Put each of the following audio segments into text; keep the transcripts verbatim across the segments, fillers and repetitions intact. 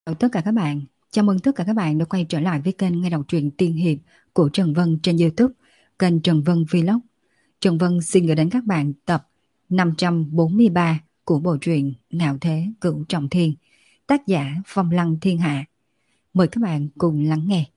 Chào tất cả các bạn, chào mừng tất cả các bạn đã quay trở lại với kênh nghe đọc truyện tiên hiệp của Trần Vân trên YouTube, kênh Trần Vân Vlog. Trần Vân xin gửi đến các bạn tập năm trăm bốn mươi ba của bộ truyện Ngạo Thế Cửu Trọng Thiên, tác giả Phong Lăng Thiên Hạ. Mời các bạn cùng lắng nghe.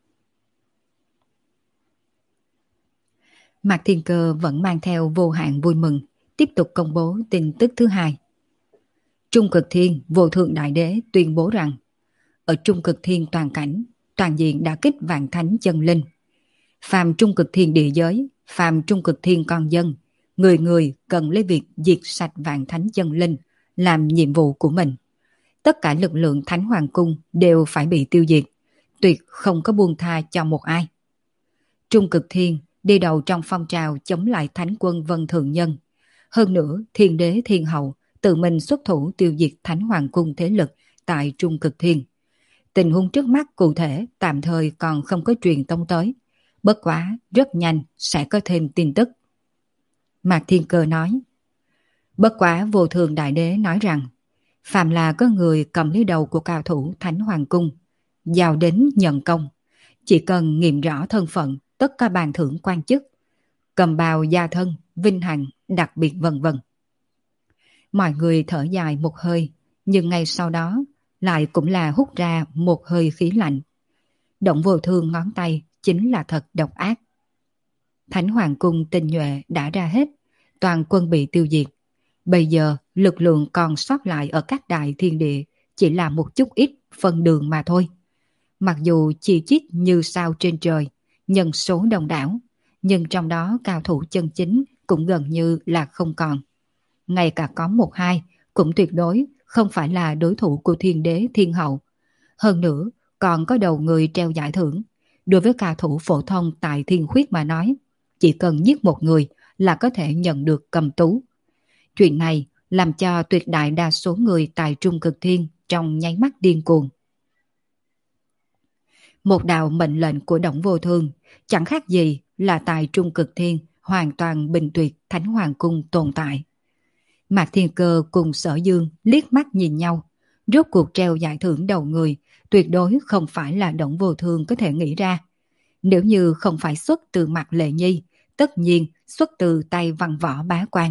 Mạc Thiên Cơ vẫn mang theo vô hạn vui mừng, tiếp tục công bố tin tức thứ hai. Trung Cực Thiên Vô Thượng Đại Đế tuyên bố rằng ở Trung Cực Thiên toàn cảnh, toàn diện đã kích vạn thánh chân linh. Phàm Trung Cực Thiên địa giới, phàm Trung Cực Thiên con dân, người người cần lấy việc diệt sạch vạn thánh chân linh làm nhiệm vụ của mình. Tất cả lực lượng Thánh Hoàng Cung đều phải bị tiêu diệt, tuyệt không có buông tha cho một ai. Trung Cực Thiên đi đầu trong phong trào chống lại Thánh Quân Vân Thượng Nhân. Hơn nữa, Thiên Đế Thiên Hậu tự mình xuất thủ tiêu diệt Thánh Hoàng Cung thế lực tại Trung Cực Thiên. Tình huống trước mắt cụ thể tạm thời còn không có truyền tông tới. Bất quá, rất nhanh sẽ có thêm tin tức. Mạc Thiên Cơ nói. Bất quá Vô Thường Đại Đế nói rằng, phàm là có người cầm lấy đầu của cao thủ Thánh Hoàng Cung, giao đến nhận công, chỉ cần nghiệm rõ thân phận tất cả bàn thưởng quan chức, cầm bào gia thân, vinh hạnh, đặc biệt vân vân. Mọi người thở dài một hơi, nhưng ngay sau đó lại cũng là hút ra một hơi khí lạnh. Động Vô Thương ngón tay chính là thật độc ác. Thánh Hoàng Cung tinh nhuệ đã ra hết, toàn quân bị tiêu diệt. Bây giờ lực lượng còn sót lại ở các đại thiên địa chỉ là một chút ít phân đường mà thôi. Mặc dù chi chít như sao trên trời, nhân số đông đảo, nhưng trong đó cao thủ chân chính cũng gần như là không còn. Ngay cả có một hai cũng tuyệt đối không phải là đối thủ của Thiên Đế Thiên Hậu. Hơn nữa, còn có đầu người treo giải thưởng. Đối với cao thủ phổ thông tại Thiên Khuyết mà nói, chỉ cần giết một người là có thể nhận được cầm tú. Chuyện này làm cho tuyệt đại đa số người tại Trung Cực Thiên trong nháy mắt điên cuồng. Một đạo mệnh lệnh của Động Vô Thương chẳng khác gì là tại Trung Cực Thiên hoàn toàn bình tuyệt Thánh Hoàng Cung tồn tại. Mạc Thiên Cơ cùng Sở Dương liếc mắt nhìn nhau. Rốt cuộc treo giải thưởng đầu người tuyệt đối không phải là Động Vô Thương có thể nghĩ ra. Nếu như không phải xuất từ Mạc Lệ Nhi, tất nhiên xuất từ tay Văn Võ Bá Quan.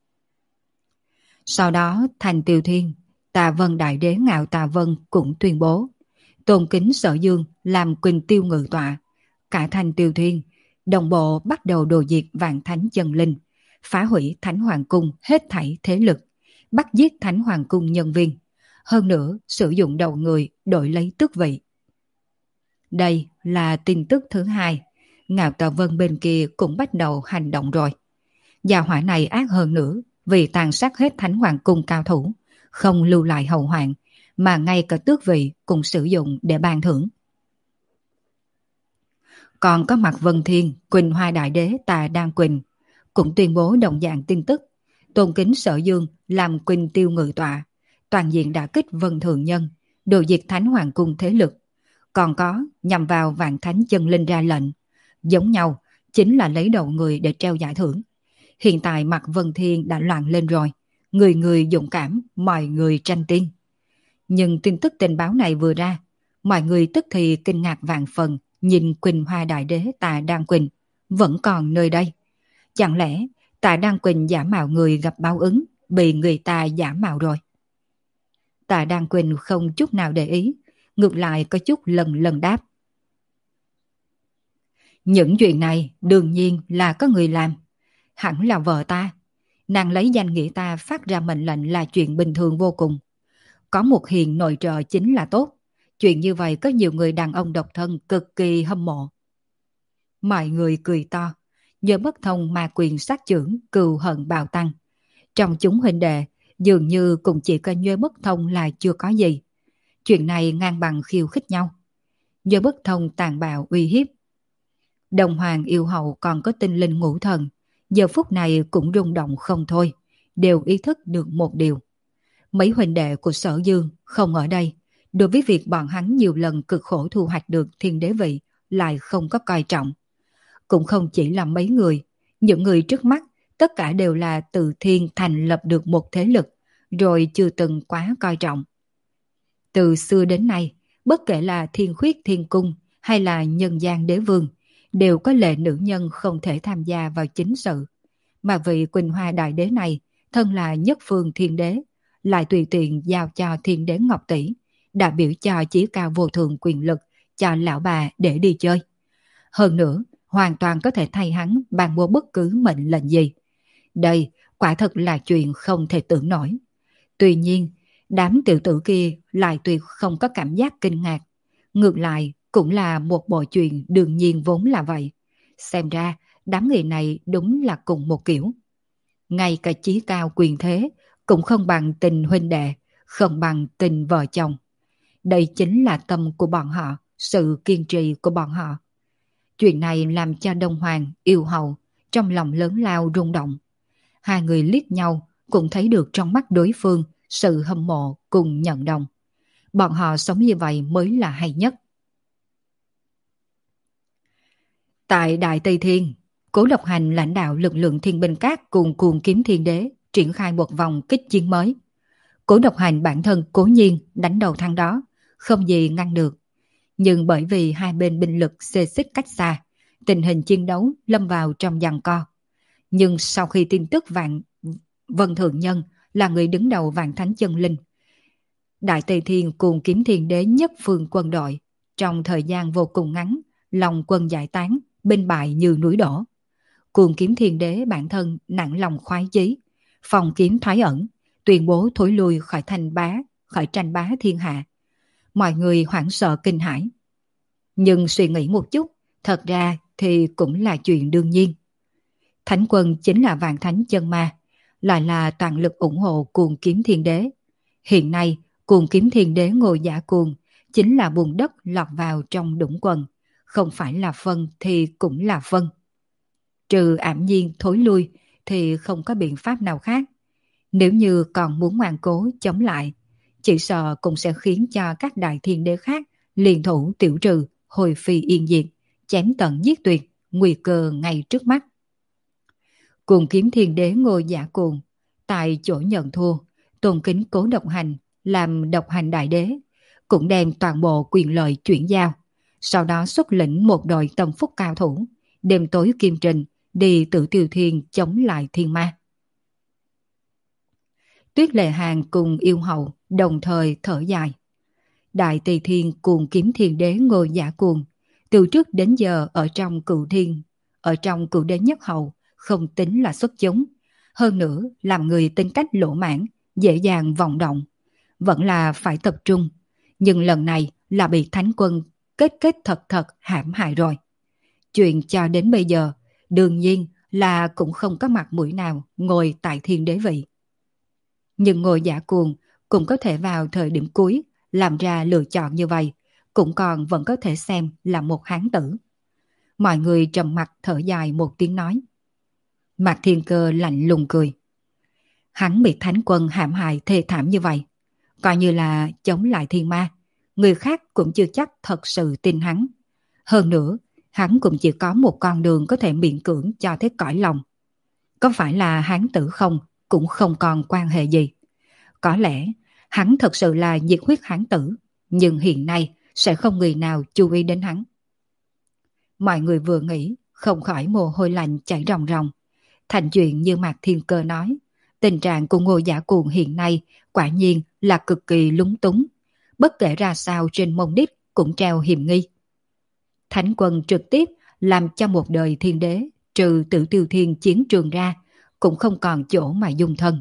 Sau đó Thành Tiêu Thiên, Tà Vân Đại Đế Ngạo Tà Vân cũng tuyên bố tôn kính Sở Dương làm Quỳnh Tiêu Ngự Tọa. Cả Thành Tiêu Thiên đồng bộ bắt đầu đồ diệt vạn thánh chân linh, phá hủy Thánh Hoàng Cung hết thảy thế lực, bắt giết Thánh Hoàng Cung nhân viên. Hơn nữa sử dụng đầu người đổi lấy tước vị. Đây là tin tức thứ hai. Ngạo Tà Vân bên kia cũng bắt đầu hành động rồi. Gia hỏa này ác hơn nữa, vì tàn sát hết Thánh Hoàng Cung cao thủ, không lưu lại hậu hoạn, mà ngay cả tước vị cũng sử dụng để ban thưởng. Còn có Mạc Vân Thiên, Quỳnh Hoa Đại Đế Tà Đan Quỳnh cũng tuyên bố đồng dạng tin tức, tôn kính Sở Dương làm Quỳnh Tiêu Ngự Tọa, toàn diện đả kích Vân Thường Nhân, đồ diệt Thánh Hoàng Cung thế lực. Còn có nhằm vào vạn thánh chân linh ra lệnh, giống nhau chính là lấy đầu người để treo giải thưởng. Hiện tại Mạc Vân Thiên đã loạn lên rồi, người người dũng cảm, mọi người tranh tiên. Nhưng tin tức tình báo này vừa ra, mọi người tức thì kinh ngạc vạn phần, nhìn Quỳnh Hoa Đại Đế Tà Đan Quỳnh vẫn còn nơi đây. Chẳng lẽ Tà Đan Quỳnh giả mạo người gặp báo ứng, bị người ta giả mạo rồi? Tà Đan Quỳnh không chút nào để ý, ngược lại có chút lần lần đáp. Những chuyện này đương nhiên là có người làm. Hẳn là vợ ta. Nàng lấy danh nghĩa ta phát ra mệnh lệnh là chuyện bình thường vô cùng. Có một hiền nội trợ chính là tốt. Chuyện như vậy có nhiều người đàn ông độc thân cực kỳ hâm mộ. Mọi người cười to. Nhờ bất thông mà quyền sát trưởng cừu hận bào tăng. Trong chúng huynh đệ dường như cũng chỉ có Nhớ Bất Thông là chưa có gì. Chuyện này ngang bằng khiêu khích nhau. Nhớ Bất Thông tàn bạo uy hiếp. Đồng Hoàng yêu hậu còn có tinh linh ngũ thần, giờ phút này cũng rung động không thôi, đều ý thức được một điều. Mấy huynh đệ của Sở Dương không ở đây, đối với việc bọn hắn nhiều lần cực khổ thu hoạch được thiên đế vị lại không có coi trọng. Cũng không chỉ là mấy người, những người trước mắt tất cả đều là từ thiên thành lập được một thế lực, rồi chưa từng quá coi trọng. Từ xưa đến nay, bất kể là thiên khuyết thiên cung hay là nhân gian đế vương, đều có lệ nữ nhân không thể tham gia vào chính sự. Mà vị Quỳnh Hoa Đại Đế này, thân là nhất phương thiên đế, lại tùy tiện giao cho thiên đế Ngọc Tỷ, đã biểu cho chí cao vô thượng quyền lực cho lão bà để đi chơi. Hơn nữa, hoàn toàn có thể thay hắn ban bố bất cứ mệnh lệnh gì. Đây quả thật là chuyện không thể tưởng nổi. Tuy nhiên, đám tiểu tử kia lại tuyệt không có cảm giác kinh ngạc. Ngược lại, cũng là một bộ chuyện đương nhiên vốn là vậy. Xem ra, đám người này đúng là cùng một kiểu. Ngay cả chí cao quyền thế cũng không bằng tình huynh đệ, không bằng tình vợ chồng. Đây chính là tâm của bọn họ, sự kiên trì của bọn họ. Chuyện này làm cho Đông Hoàng, Yêu Hầu trong lòng lớn lao rung động. Hai người liếc nhau cũng thấy được trong mắt đối phương sự hâm mộ cùng nhận đồng. Bọn họ sống như vậy mới là hay nhất. Tại Đại Tây Thiên, Cố Độc Hành lãnh đạo lực lượng thiên binh cát cùng Cuồng Kiếm Thiên Đế triển khai một vòng kích chiến mới. Cố Độc Hành bản thân cố nhiên đánh đầu thắng đó, không gì ngăn được. Nhưng bởi vì hai bên binh lực xê xích cách xa, tình hình chiến đấu lâm vào trong giằng co. Nhưng sau khi tin tức Vạn Vân Thượng Nhân là người đứng đầu Vạn Thánh Chân Linh, Đại Tây Thiên Cuồng Kiếm Thiên Đế nhất phương quân đội, trong thời gian vô cùng ngắn, lòng quân giải tán, binh bại như núi đổ. Cuồng Kiếm Thiên Đế bản thân nặng lòng khoái chí, phòng kiếm thoái ẩn, tuyên bố thối lui khỏi thành bá, khỏi tranh bá thiên hạ. Mọi người hoảng sợ kinh hãi. Nhưng suy nghĩ một chút, thật ra thì cũng là chuyện đương nhiên. Thánh quân chính là Vạn Thánh Chân Ma, lại là toàn lực ủng hộ Cuồng Kiếm Thiên Đế. Hiện nay, Cuồng Kiếm Thiên Đế Ngô Giả Cuồng chính là bùn đất lọt vào trong đũng quần, không phải là phân thì cũng là phân. Trừ ảm nhiên thối lui thì không có biện pháp nào khác. Nếu như còn muốn ngoan cố chống lại, chỉ sợ cũng sẽ khiến cho các đại thiên đế khác liên thủ tiểu trừ, hồi phi yên diệt, chém tận giết tuyệt, nguy cơ ngay trước mắt. Cuồng Kiếm Thiên Đế Ngô Giả Cuồng tại chỗ nhận thua, tôn kính Cố Độc Hành làm Độc Hành Đại Đế, cũng đem toàn bộ quyền lợi chuyển giao. Sau đó xuất lĩnh một đội tâm phúc cao thủ, đêm tối kim trình đi Tử Tiêu Thiên chống lại thiên ma. Tuyết Lệ Hàng cùng Yêu Hầu đồng thời thở dài. Đại Tây Thiên Cuồng Kiếm Thiên Đế Ngô Giả Cuồng từ trước đến giờ ở trong Cửu Thiên, ở trong Cửu Đế Nhất Hầu không tính là xuất chúng, hơn nữa làm người tính cách lỗ mãn, dễ dàng vọng động, vẫn là phải tập trung. Nhưng lần này là bị Thánh quân kết kết thật thật hãm hại rồi. Chuyện cho đến bây giờ, đương nhiên là cũng không có mặt mũi nào ngồi tại thiên đế vị. Nhưng Ngô Giả Cuồng cũng có thể vào thời điểm cuối làm ra lựa chọn như vậy, cũng còn vẫn có thể xem là một hán tử. Mọi người trầm mặt thở dài một tiếng nói. Mạc Thiên Cơ lạnh lùng cười. Hắn bị Thánh quân hãm hại thê thảm như vậy, coi như là chống lại thiên ma, người khác cũng chưa chắc thật sự tin hắn. Hơn nữa, hắn cũng chỉ có một con đường có thể miễn cưỡng cho thế cõi lòng. Có phải là hán tử không, cũng không còn quan hệ gì. Có lẽ hắn thật sự là nhiệt huyết hán tử, nhưng hiện nay sẽ không người nào chú ý đến hắn. Mọi người vừa nghĩ, không khỏi mồ hôi lạnh chảy ròng ròng. Thành chuyện như Mạc Thiên Cơ nói, tình trạng của Ngô Giả Cuồng hiện nay quả nhiên là cực kỳ lúng túng. Bất kể ra sao trên mông đít cũng treo hiểm nghi. Thánh quân trực tiếp làm cho một đời thiên đế trừ Tử Tiêu Thiên chiến trường ra cũng không còn chỗ mà dung thân.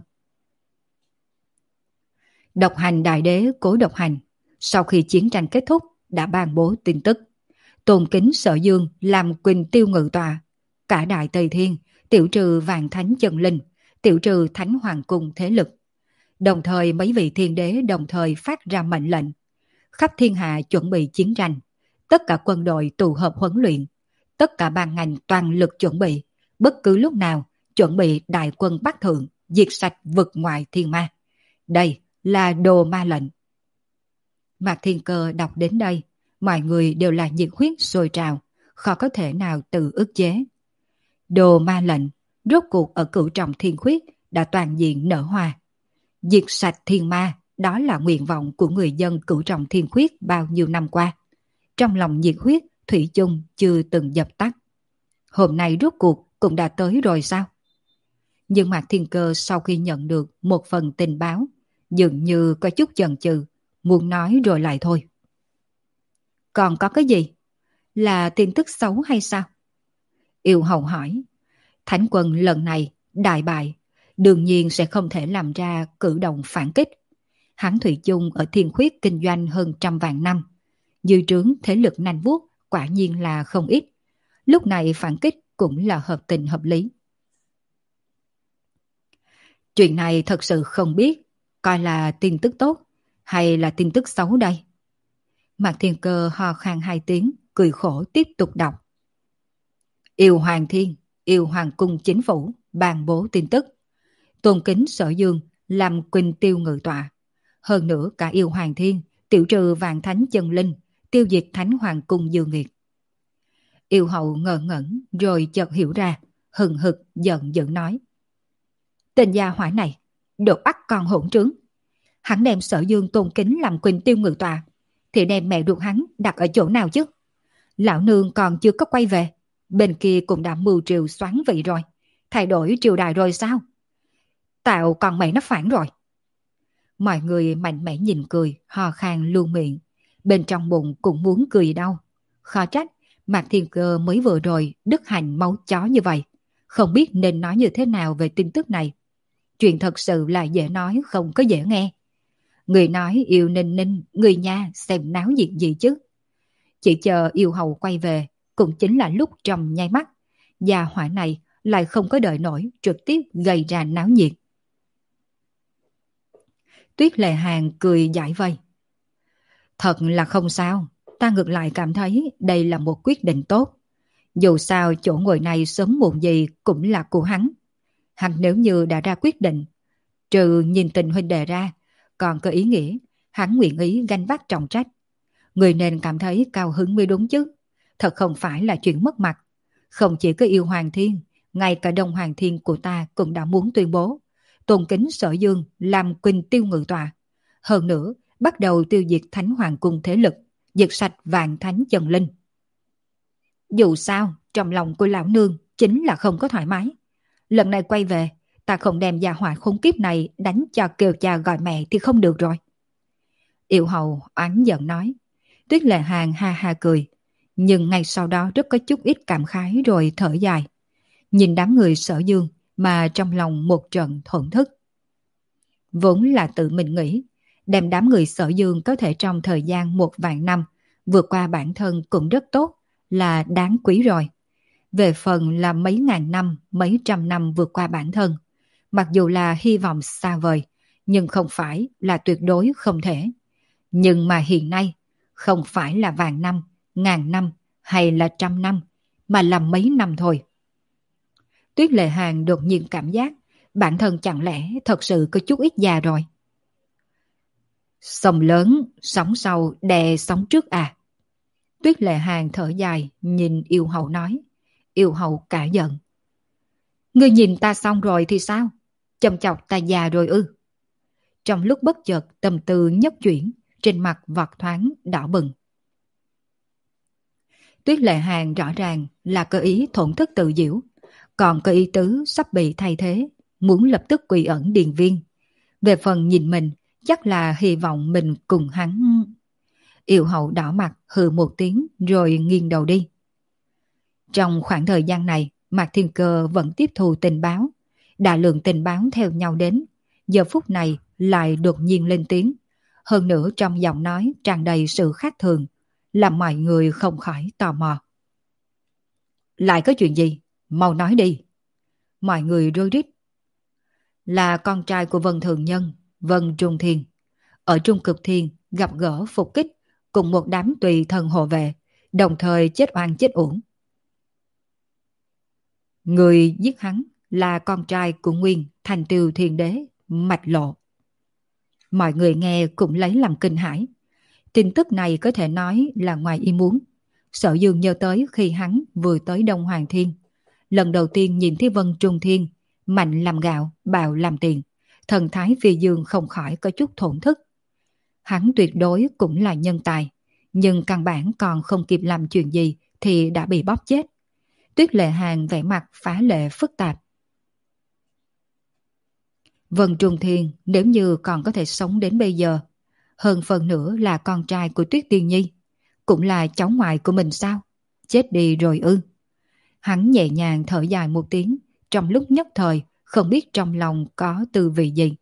Độc Hành Đại Đế Cố Độc Hành sau khi chiến tranh kết thúc đã ban bố tin tức, tôn kính Sở Dương làm Quỳnh Tiêu Ngự Tọa, cả Đại Tây Thiên tiểu trừ Vạn Thánh Chân Linh, tiểu trừ Thánh Hoàng Cung thế lực. Đồng thời mấy vị thiên đế đồng thời phát ra mệnh lệnh, khắp thiên hạ chuẩn bị chiến tranh, tất cả quân đội tụ hợp huấn luyện, tất cả ban ngành toàn lực chuẩn bị, bất cứ lúc nào chuẩn bị đại quân Bắc Thượng, diệt sạch vực ngoại thiên ma. Đây là đồ ma lệnh. Mạc Thiên Cơ đọc đến đây, mọi người đều là nhiệt huyết sôi trào, khó có thể nào tự ức chế. Đồ ma lệnh, rốt cuộc ở Cửu Trọng Thiên Khuyết đã toàn diện nở hoa. Diệt sạch thiên ma đó là nguyện vọng của người dân Cửu Trọng Thiên Khuyết bao nhiêu năm qua. Trong lòng nhiệt huyết, thủy chung chưa từng dập tắt. Hôm nay rốt cuộc cũng đã tới rồi sao? Nhưng Mạc Thiên Cơ sau khi nhận được một phần tình báo, dường như có chút chần chừ, muốn nói rồi lại thôi. Còn có cái gì? Là tin tức xấu hay sao? Yêu Hầu hỏi. Thánh quân lần này đại bại, đương nhiên sẽ không thể làm ra cử động phản kích. Hắn thủy chung ở Thiên Khuyết kinh doanh hơn trăm vạn năm. Dư trướng thế lực nanh vuốt quả nhiên là không ít. Lúc này phản kích cũng là hợp tình hợp lý. Chuyện này thật sự không biết, coi là tin tức tốt hay là tin tức xấu đây? Mạc Thiên Cơ ho khan hai tiếng, cười khổ tiếp tục đọc. Yêu Hoàng Thiên, Yêu Hoàng Cung Chính Phủ ban bố tin tức. Tôn kính Sở Dương làm Quỳnh Tiêu ngự tọa. Hơn nữa cả Yêu Hoàng Thiên tiểu trừ vạn thánh chân linh, tiêu diệt Thánh Hoàng Cung Dương Nghiệt. Yêu Hậu ngờ ngẩn rồi chợt hiểu ra, hừng hực giận dữ nói. Tên gia hỏa này, đồ ắt con hỗn trướng. Hắn đem Sở Dương tôn kính làm Quỳnh Tiêu ngự tọa, thì đem mẹ ruột hắn đặt ở chỗ nào chứ? Lão nương còn chưa có quay về, bên kia cũng đã mưu triều xoán vị rồi, thay đổi triều đại rồi sao? Tạo con mẹ nó phản rồi. Mọi người mạnh mẽ nhìn cười, hò khan luôn miệng, bên trong bụng cũng muốn cười đau. Khó trách Mạc Thiên Cơ mới vừa rồi đứt hành máu chó như vậy, không biết nên nói như thế nào về tin tức này. Chuyện thật sự là dễ nói không có dễ nghe. Người nói yêu ninh ninh, người nha xem náo nhiệt gì chứ. Chỉ chờ Yêu Hầu quay về, cũng chính là lúc trong nháy mắt, gia hỏa này lại không có đợi nổi, trực tiếp gây ra náo nhiệt. Tuyết Lệ Hàng cười giải vây. Thật là không sao, ta ngược lại cảm thấy đây là một quyết định tốt. Dù sao chỗ ngồi này sớm muộn gì cũng là của hắn. Hắn nếu như đã ra quyết định, trừ nhìn tình huynh đệ ra, còn có ý nghĩa, hắn nguyện ý gánh vác trọng trách. Người nên cảm thấy cao hứng mới đúng chứ. Thật không phải là chuyện mất mặt. Không chỉ có Yêu Hoàng Thiên, ngay cả Đông Hoàng Thiên của ta cũng đã muốn tuyên bố tôn kính Sở Dương làm Quỳnh Tiêu ngự tọa. Hơn nữa, bắt đầu tiêu diệt Thánh Hoàng Cung thế lực, diệt sạch vạn thánh chân linh. Dù sao, trong lòng của lão nương chính là không có thoải mái. Lần này quay về, ta không đem gia hỏa khốn kiếp này đánh cho kêu cha gọi mẹ thì không được rồi. Yêu Hầu oán giận nói. Tuyết Lệ Hàng ha ha cười, nhưng ngay sau đó rất có chút ít cảm khái rồi thở dài. Nhìn đám người Sở Dương mà trong lòng một trận thổn thức. Vốn là tự mình nghĩ, đem đám người Sở Dương có thể trong thời gian một vạn năm vượt qua bản thân cũng rất tốt, là đáng quý rồi. Về phần là mấy ngàn năm, mấy trăm năm vượt qua bản thân, mặc dù là hy vọng xa vời, nhưng không phải là tuyệt đối không thể. Nhưng mà hiện nay, không phải là vạn năm, ngàn năm hay là trăm năm, mà là mấy năm thôi. Tuyết Lệ Hàng đột nhiên cảm giác bản thân chẳng lẽ thật sự có chút ít già rồi. Sông lớn, sóng sau đè sóng trước à? Tuyết Lệ Hàng thở dài nhìn Yêu Hầu nói. Yêu Hầu cả giận. Ngươi nhìn ta xong rồi thì sao? Chồng chọc ta già rồi ư? Trong lúc bất chợt tâm tư nhất chuyển, trên mặt vọt thoáng đỏ bừng. Tuyết Lệ Hàng rõ ràng là cơ ý thổn thức tự diễu, còn cơ ý tứ sắp bị thay thế, muốn lập tức quy ẩn điền viên. Về phần nhìn mình, chắc là hy vọng mình cùng hắn. Yêu Hậu đỏ mặt hừ một tiếng rồi nghiêng đầu đi. Trong khoảng thời gian này, Mạc Thiên Cơ vẫn tiếp thu tình báo. Đại lượng tình báo theo nhau đến, giờ phút này lại đột nhiên lên tiếng. Hơn nữa trong giọng nói tràn đầy sự khác thường, làm mọi người không khỏi tò mò. Lại có chuyện gì? Mau nói đi. Mọi người rối rít. Là con trai của Vân Thường Nhân, Vân Trung Thiên. Ở Trung Cực Thiên gặp gỡ phục kích cùng một đám tùy thần hộ vệ, đồng thời chết oan chết uổng. Người giết hắn là con trai của Nguyên Thành Tiêu Thiên Đế, Mạch Lộ. Mọi người nghe cũng lấy làm kinh hãi. Tin tức này có thể nói là ngoài ý muốn. Sở Dương nhớ tới khi hắn vừa tới Đông Hoàng Thiên. Lần đầu tiên nhìn thấy Vân Trung Thiên, mạnh làm gạo, bạo làm tiền. Thần thái phi dương không khỏi có chút thổn thức. Hắn tuyệt đối cũng là nhân tài, nhưng căn bản còn không kịp làm chuyện gì thì đã bị bóp chết. Tuyết Lệ Hàn vẻ mặt phá lệ phức tạp. Vân Trung Thiên nếu như còn có thể sống đến bây giờ, hơn phần nữa là con trai của Tuyết Tiên Nhi, cũng là cháu ngoại của mình sao? Chết đi rồi ư? Hắn nhẹ nhàng thở dài một tiếng, trong lúc nhất thời không biết trong lòng có tư vị gì.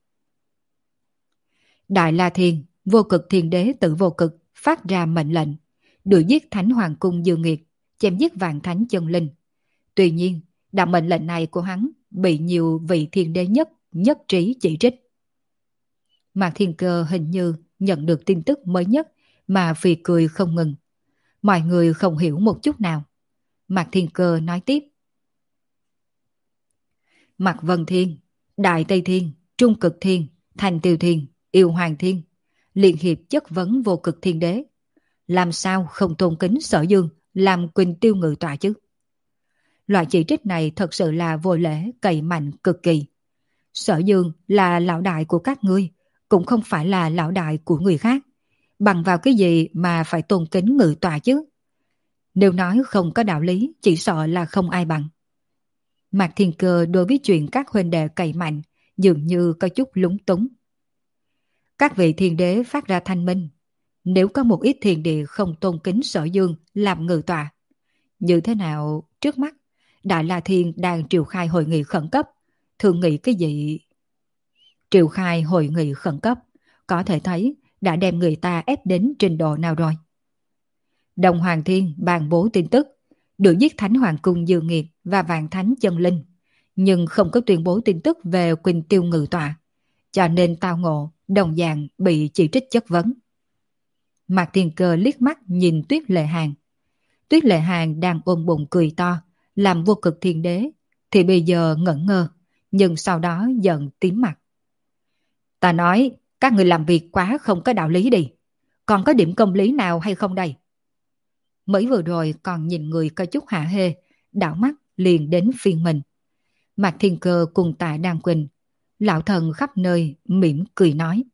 Đại La Thiên, Vô Cực Thiên Đế Tử Vô Cực phát ra mệnh lệnh, đuổi giết Thánh Hoàng Cung Dương Nghiệt, chém giết Vạn Thánh Chân Linh. Tuy nhiên, đạo mệnh lệnh này của hắn bị nhiều vị thiên đế nhất nhất trí chỉ trích. Mạc Thiên Cơ hình như nhận được tin tức mới nhất mà phì cười không ngừng. Mọi người không hiểu một chút nào. Mạc Thiên Cơ nói tiếp. Mạc Vân Thiên, Đại Tây Thiên, Trung Cực Thiên, Thành Tiêu Thiên, Yêu Hoàng Thiên, liên hiệp chất vấn Vô Cực Thiên Đế. Làm sao không tôn kính Sở Dương làm Quỳnh Tiêu Ngự Tọa chứ? Loại chỉ trích này thật sự là vô lễ, cậy mạnh cực kỳ. Sở Dương là lão đại của các ngươi, cũng không phải là lão đại của người khác. Bằng vào cái gì mà phải tôn kính Ngự Tọa chứ? Nếu nói không có đạo lý, chỉ sợ là không ai bằng. Mạc Thiên Cơ đối với chuyện các huynh đệ cậy mạnh dường như có chút lúng túng. Các vị thiên đế phát ra thanh minh. Nếu có một ít thiên địa không tôn kính Sở Dương làm Ngự Tọa, như thế nào trước mắt Đại La Thiên đang triệu khai hội nghị khẩn cấp, thường nghĩ cái gì? Triệu khai hội nghị khẩn cấp, có thể thấy đã đem người ta ép đến trình độ nào rồi. Đồng Hoàng Thiên ban bố tin tức, đuổi giết Thánh Hoàng Cung Dương Nghiệt và Vạn Thánh Chân Linh, nhưng không có tuyên bố tin tức về Quỳnh Tiêu Ngự Tọa, cho nên tao ngộ đồng dạng bị chỉ trích chất vấn. Mạc Thiên Cơ liếc mắt nhìn Tuyết Lệ Hàn. Tuyết Lệ Hàn đang ôm bụng cười to, làm Vô Cực Thiên Đế, thì bây giờ ngẩn ngơ, nhưng sau đó giận tím mặt. Ta nói, các người làm việc quá không có đạo lý đi. Còn có điểm công lý nào hay không đây? Mới vừa rồi còn nhìn người có chút hạ hê, đảo mắt liền đến phiên mình. Mạc Thiên Cơ cùng Tạ Đan Quỳnh, lão thần khắp nơi mỉm cười nói.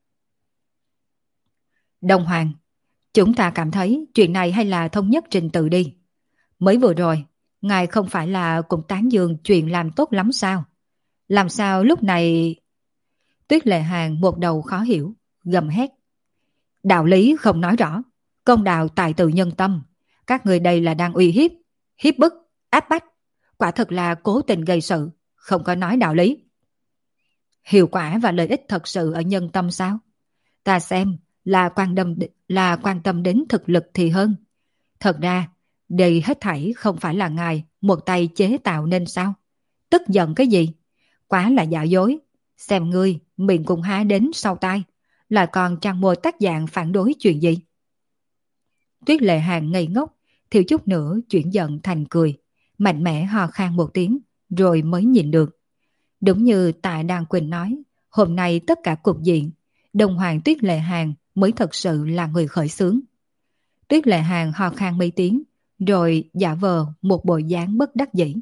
Đông Hoàng, chúng ta cảm thấy chuyện này hay là thống nhất trình tự đi. Mới vừa rồi, ngài không phải là cũng tán dương chuyện làm tốt lắm sao? Làm sao lúc này... Tuyết Lệ Hàn một đầu khó hiểu, gầm hét. Đạo lý không nói rõ, công đạo tài tự nhân tâm. Các người đây là đang uy hiếp, hiếp bức, áp bách. Quả thật là cố tình gây sự, không có nói đạo lý. Hiệu quả và lợi ích thật sự ở nhân tâm sao? Ta xem là quan tâm, là quan tâm đến thực lực thì hơn. Thật ra, đây hết thảy không phải là ngài một tay chế tạo nên sao? Tức giận cái gì? Quá là giả dối. Xem ngươi, miệng cùng há đến sau tai, lại còn trang môi tác dạng phản đối chuyện gì? Tuyết Lệ Hàn ngây ngốc, thiếu chút nữa chuyển giận thành cười, mạnh mẽ hò khan một tiếng, rồi mới nhìn được. Đúng như Tạ Đan Quỳnh nói, hôm nay tất cả cục diện, Đồng Hoàng Tuyết Lệ Hàn mới thật sự là người khởi xướng. Tuyết Lệ Hàn hò khan mấy tiếng, rồi giả vờ một bộ dáng bất đắc dĩ.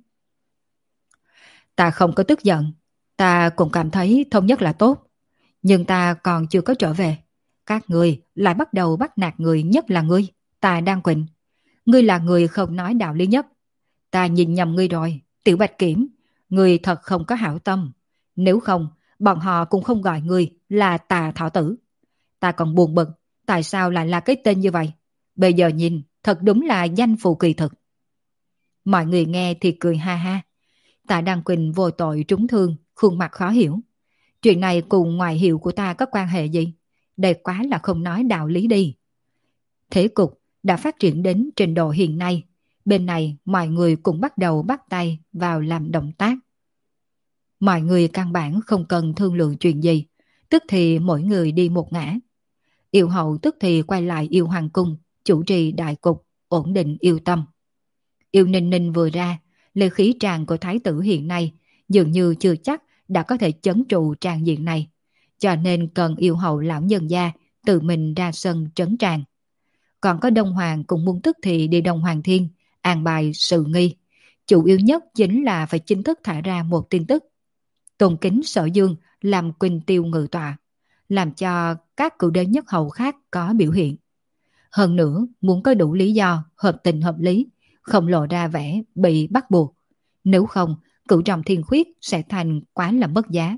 Ta không có tức giận, ta cũng cảm thấy thống nhất là tốt, nhưng ta còn chưa có trở về. Các người lại bắt đầu bắt nạt người, nhất là ngươi, Tạ Đan Quỳnh. Ngươi là người không nói đạo lý nhất. Ta nhìn nhầm ngươi rồi, Tiểu Bạch Kiểm, ngươi thật không có hảo tâm. Nếu không, bọn họ cũng không gọi ngươi là Tà Thỏ Tử. Ta còn buồn bực, tại sao lại là cái tên như vậy? Bây giờ nhìn, thật đúng là danh phù kỳ thực. Mọi người nghe thì cười ha ha. Tạ Đan Quỳnh vô tội trúng thương, khuôn mặt khó hiểu. Chuyện này cùng ngoại hiệu của ta có quan hệ gì? Đây quá là không nói đạo lý đi. Thế cục đã phát triển đến trình độ hiện nay. Bên này mọi người cũng bắt đầu bắt tay vào làm động tác. Mọi người căn bản không cần thương lượng chuyện gì, tức thì mỗi người đi một ngã. Yêu hậu tức thì quay lại Yêu Hoàng Cung, chủ trì đại cục, ổn định yêu tâm. Yêu Ninh Ninh vừa ra, lê khí tràng của thái tử hiện nay dường như chưa chắc đã có thể chấn trụ tràng diện này, cho nên cần yêu hậu lão nhân gia tự mình ra sân trấn tràng. Còn có Đông Hoàng cũng muốn tức thì đi Đông Hoàng Thiên, an bài sự nghi. Chủ yếu nhất chính là phải chính thức thả ra một tin tức. Tôn kính Sở Dương làm Quỳnh Tiêu Ngự Tọa. làm cho các cựu đế nhất hầu khác có biểu hiện. Hơn nữa, muốn có đủ lý do hợp tình hợp lý, không lộ ra vẻ bị bắt buộc. Nếu không, cựu trọng thiên khuyết sẽ thành quá là mất giá.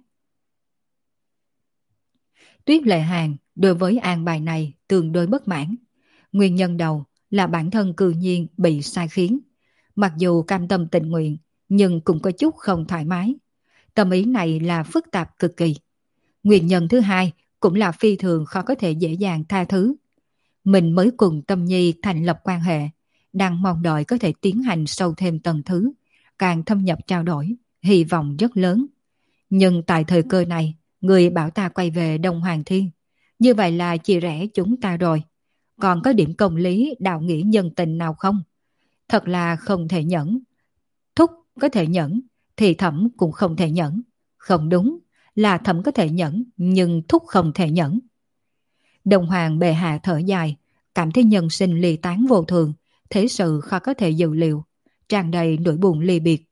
Tuyết Lệ Hàn đối với an bài này tương đối bất mãn. Nguyên nhân đầu là bản thân cư nhiên bị sai khiến. Mặc dù cam tâm tình nguyện, nhưng cũng có chút không thoải mái. Tâm ý này là phức tạp cực kỳ. Nguyên nhân thứ hai cũng là phi thường khó có thể dễ dàng tha thứ. Mình mới cùng Tâm Nhi thành lập quan hệ, đang mong đợi có thể tiến hành sâu thêm tầng thứ, càng thâm nhập trao đổi, hy vọng rất lớn. Nhưng tại thời cơ này, người bảo ta quay về Đông Hoàng Thiên. Như vậy là chia rẽ chúng ta rồi. Còn có điểm công lý đạo nghĩa nhân tình nào không? Thật là không thể nhẫn. Thúc có thể nhẫn, thì Thẩm cũng không thể nhẫn. Không đúng, là Thẩm có thể nhẫn, nhưng Thúc không thể nhẫn. Đông Hoàng bệ hạ thở dài, cảm thấy nhân sinh ly tán vô thường, thế sự khó có thể dự liệu, tràn đầy nỗi buồn ly biệt.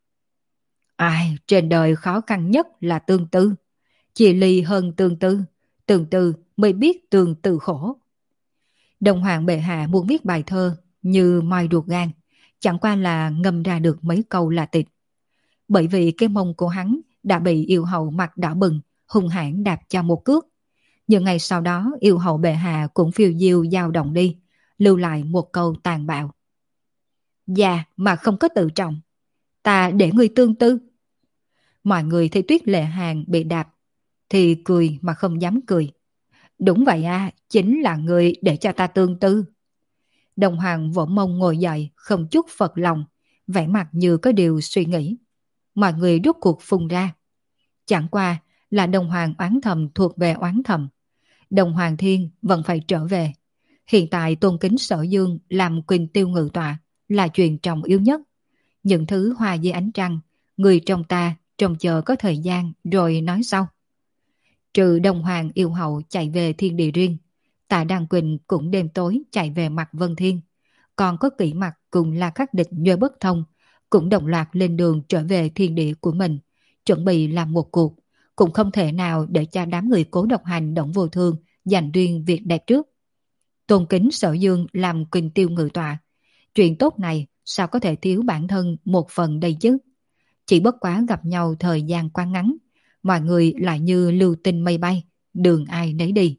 Ai, trên đời khó khăn nhất là tương tư. Chia ly hơn tương tư, tương tư mới biết tương tư khổ. Đông Hoàng bệ hạ muốn viết bài thơ như moi ruột gan, chẳng qua là ngâm ra được mấy câu là tịch. Bởi vì cái mông của hắn đã bị yêu hậu mặt đỏ bừng, hung hãn đạp cho một cước. Nhưng ngày sau đó yêu hậu bệ hạ cũng phiêu diêu dao động đi, lưu lại một câu tàn bạo. Già mà không có tự trọng, ta để người tương tư. Mọi người thấy Tuyết Lệ Hàn bị đạp, thì cười mà không dám cười. Đúng vậy à, chính là người để cho ta tương tư. Đồng Hoàng vỗ mông ngồi dậy, không chút phật lòng, vẻ mặt như có điều suy nghĩ. Mọi người rút cuộc phun ra. Chẳng qua là Đồng Hoàng oán thầm thuộc về oán thầm. Đồng Hoàng Thiên vẫn phải trở về. Hiện tại tôn kính Sở Dương làm quyền tiêu ngự tọa là chuyện trọng yếu nhất. Những thứ hoa dưới ánh trăng, người trong ta trông chờ có thời gian rồi nói sau. Trừ Đồng Hoàng yêu hậu chạy về thiên địa riêng, Tạ Đăng Quỳnh cũng đêm tối chạy về mặt Vân Thiên. Còn có Kỷ Mặc cùng là các địch Nhuê Bất Thông cũng đồng loạt lên đường trở về thiên địa của mình, chuẩn bị làm một cuộc. Cũng không thể nào để cho đám người Cố Độc Hành Đổng Vô Thương giành riêng việc đẹp trước. Tôn kính Sở Dương làm quyền tiêu ngự tọa. Chuyện tốt này sao có thể thiếu bản thân một phần đây chứ? Chỉ bất quá gặp nhau thời gian quá ngắn, mọi người lại như lưu tinh mây bay, đường ai nấy đi.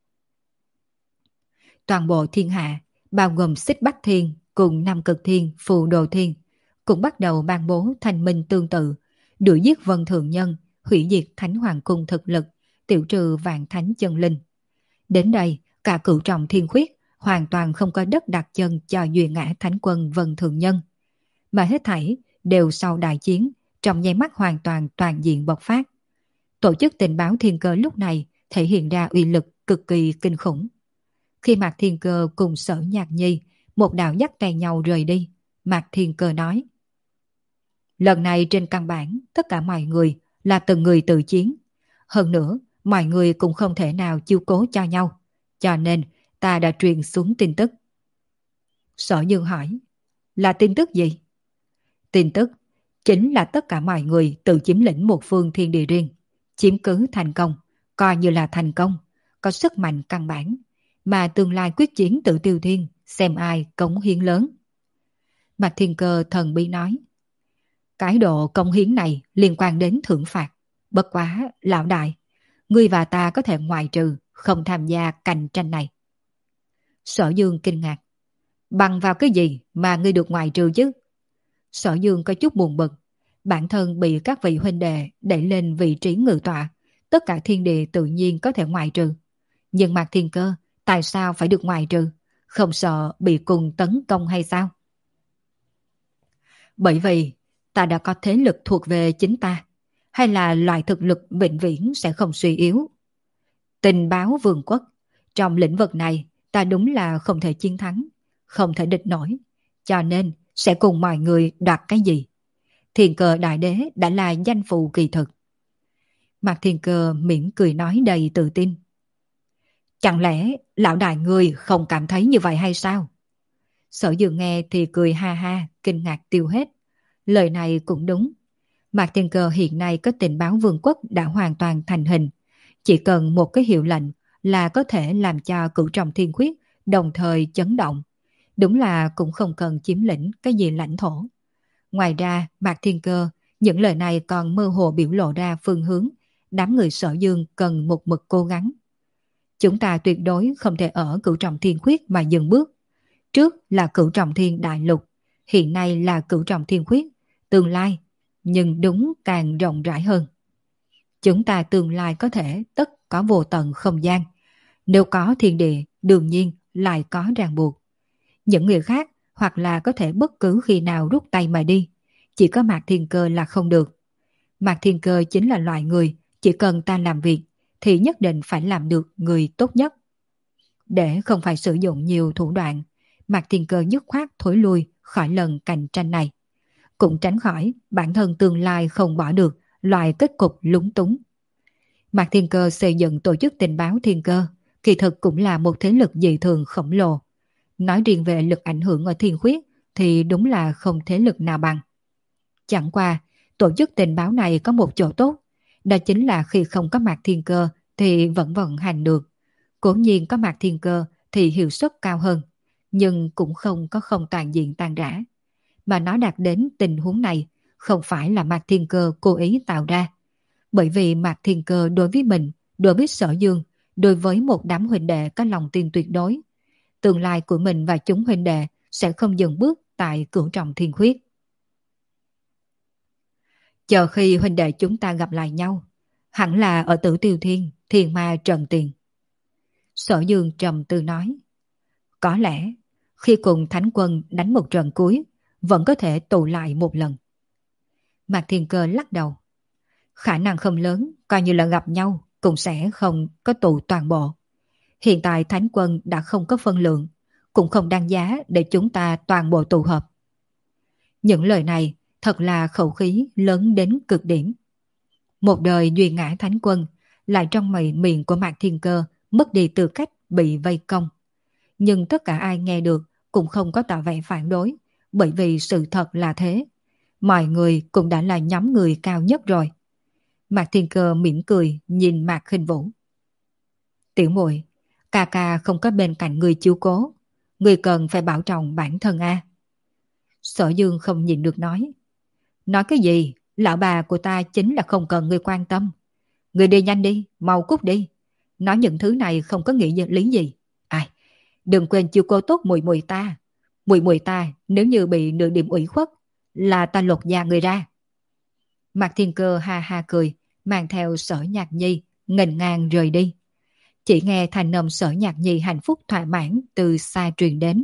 Toàn bộ thiên hạ, bao gồm Xích Bách Thiên cùng Nam Cực Thiên, Phù Đồ Thiên, cũng bắt đầu ban bố thanh minh tương tự, đuổi giết Vân Thượng Nhân, hủy diệt Thánh Hoàng Cung thực lực, tiểu trừ vạn thánh chân linh. Đến đây, cả cửu trọng thiên khuyết hoàn toàn không có đất đặt chân cho Duyên Ngã Thánh Quân Vân Thượng Nhân. Mà hết thảy đều sau đại chiến, trong nháy mắt hoàn toàn toàn diện bộc phát. Tổ chức tình báo Thiên Cơ lúc này thể hiện ra uy lực cực kỳ kinh khủng. Khi Mạc Thiên Cơ cùng Sở Nhạc Nhi một đạo dắt tay nhau rời đi, Mạc Thiên Cơ nói: lần này trên căn bản tất cả mọi người là từng người tự chiến. Hơn nữa, mọi người cũng không thể nào chiếu cố cho nhau. Cho nên, ta đã truyền xuống tin tức. Sở Dương hỏi: là tin tức gì? Tin tức chính là tất cả mọi người tự chiếm lĩnh một phương thiên địa riêng. Chiếm cứ thành công, coi như là thành công, có sức mạnh căn bản. Mà tương lai quyết chiến tự tiêu thiên, xem ai cống hiến lớn. Mạc Thiên Cơ thần bí nói: cái độ công hiến này liên quan đến thưởng phạt. Bất quá, lão đại, ngươi và ta có thể ngoại trừ, không tham gia cạnh tranh này. Sở Dương kinh ngạc: bằng vào cái gì mà ngươi được ngoại trừ chứ? Sở Dương có chút buồn bực. Bản thân bị các vị huynh đệ đẩy lên vị trí ngự tọa, tất cả thiên địa tự nhiên có thể ngoại trừ. Nhưng Mạc Thiên Cơ tại sao phải được ngoại trừ? Không sợ bị cùng tấn công hay sao? Bởi vì ta đã có thế lực thuộc về chính ta, hay là loại thực lực vĩnh viễn sẽ không suy yếu. Tình báo vương quốc, trong lĩnh vực này ta đúng là không thể chiến thắng, không thể địch nổi, cho nên sẽ cùng mọi người đoạt cái gì. Thiên Cơ đại đế đã là danh phụ kỳ thực. Mạc Thiên Cơ mỉm cười nói đầy tự tin. Chẳng lẽ lão đại ngươi không cảm thấy như vậy hay sao? Sở Dương nghe thì cười ha ha, kinh ngạc tiêu hết. Lời này cũng đúng. Mạc Thiên Cơ hiện nay có tình báo vương quốc đã hoàn toàn thành hình. Chỉ cần một cái hiệu lệnh là có thể làm cho cửu trọng thiên khuyết đồng thời chấn động. Đúng là cũng không cần chiếm lĩnh cái gì lãnh thổ. Ngoài ra, Mạc Thiên Cơ, những lời này còn mơ hồ biểu lộ ra phương hướng đám người Sở Dương cần một mực cố gắng. Chúng ta tuyệt đối không thể ở cửu trọng thiên khuyết mà dừng bước. Trước là cửu trọng thiên đại lục, hiện nay là cửu trọng thiên khuyết, tương lai, nhưng đúng càng rộng rãi hơn. Chúng ta tương lai có thể tất có vô tận không gian. Nếu có thiên địa, đương nhiên lại có ràng buộc. Những người khác hoặc là có thể bất cứ khi nào rút tay mà đi. Chỉ có Mạc Thiên Cơ là không được. Mạc Thiên Cơ chính là loại người, chỉ cần ta làm việc thì nhất định phải làm được người tốt nhất. Để không phải sử dụng nhiều thủ đoạn, Mạc Thiên Cơ dứt khoát thối lui khỏi lần cạnh tranh này. Cũng tránh khỏi bản thân tương lai không bỏ được loại kết cục lúng túng. Mạc Thiên Cơ xây dựng tổ chức tình báo Thiên Cơ, kỳ thực cũng là một thế lực dị thường khổng lồ. Nói riêng về lực ảnh hưởng ở Thiên Khuyết thì đúng là không thế lực nào bằng. Chẳng qua, tổ chức tình báo này có một chỗ tốt, đó chính là khi không có Mạc Thiên Cơ thì vẫn vận hành được. Cố nhiên có Mạc Thiên Cơ thì hiệu suất cao hơn, nhưng cũng không có không toàn diện tan rã. Mà nó đạt đến tình huống này không phải là Mạc Thiên Cơ cố ý tạo ra. Bởi vì Mạc Thiên Cơ đối với mình, đối với Sở Dương, đối với một đám huynh đệ có lòng tin tuyệt đối. Tương lai của mình và chúng huynh đệ sẽ không dừng bước tại cửu trọng thiên khuyết. Chờ khi huynh đệ chúng ta gặp lại nhau, hẳn là ở Tử Tiêu Thiên, Thiên Ma Trần Tiền. Sở Dương trầm tư nói, có lẽ khi cùng Thánh Quân đánh một trận cuối, vẫn có thể tụ lại một lần. Mạc Thiên Cơ lắc đầu, khả năng không lớn, coi như là gặp nhau cũng sẽ không có tụ toàn bộ. Hiện tại Thánh Quân đã không có phân lượng, cũng không đáng giá để chúng ta toàn bộ tụ hợp. Những lời này thật là khẩu khí lớn đến cực điểm. Một đời duy ngã Thánh Quân lại trong miệng miệng của Mạc Thiên Cơ mất đi tư cách bị vây công. Nhưng tất cả ai nghe được cũng không có tỏ vẻ phản đối, bởi vì sự thật là thế. Mọi người cũng đã là nhóm người cao nhất rồi. Mạc Thiên Cơ mỉm cười nhìn Mạc Khinh Vũ. Tiểu muội, ca ca không có bên cạnh người chiếu cố, người cần phải bảo trọng bản thân a. Sở Dương không nhìn được nói. Nói cái gì? Lão bà của ta chính là không cần người quan tâm. Người đi nhanh đi, mau cút đi. Nói những thứ này không có nghĩa lý gì. Ai, đừng quên chiếu cố tốt mùi mùi ta. Mùi mùi ta nếu như bị nửa điểm ủy khuất là ta lột da người ra. Mạc Thiên Cơ ha ha cười, mang theo Sở Nhạc Nhi nghênh ngang rời đi. Chỉ nghe thanh âm Sở Nhạc Nhi hạnh phúc thỏa mãn từ xa truyền đến.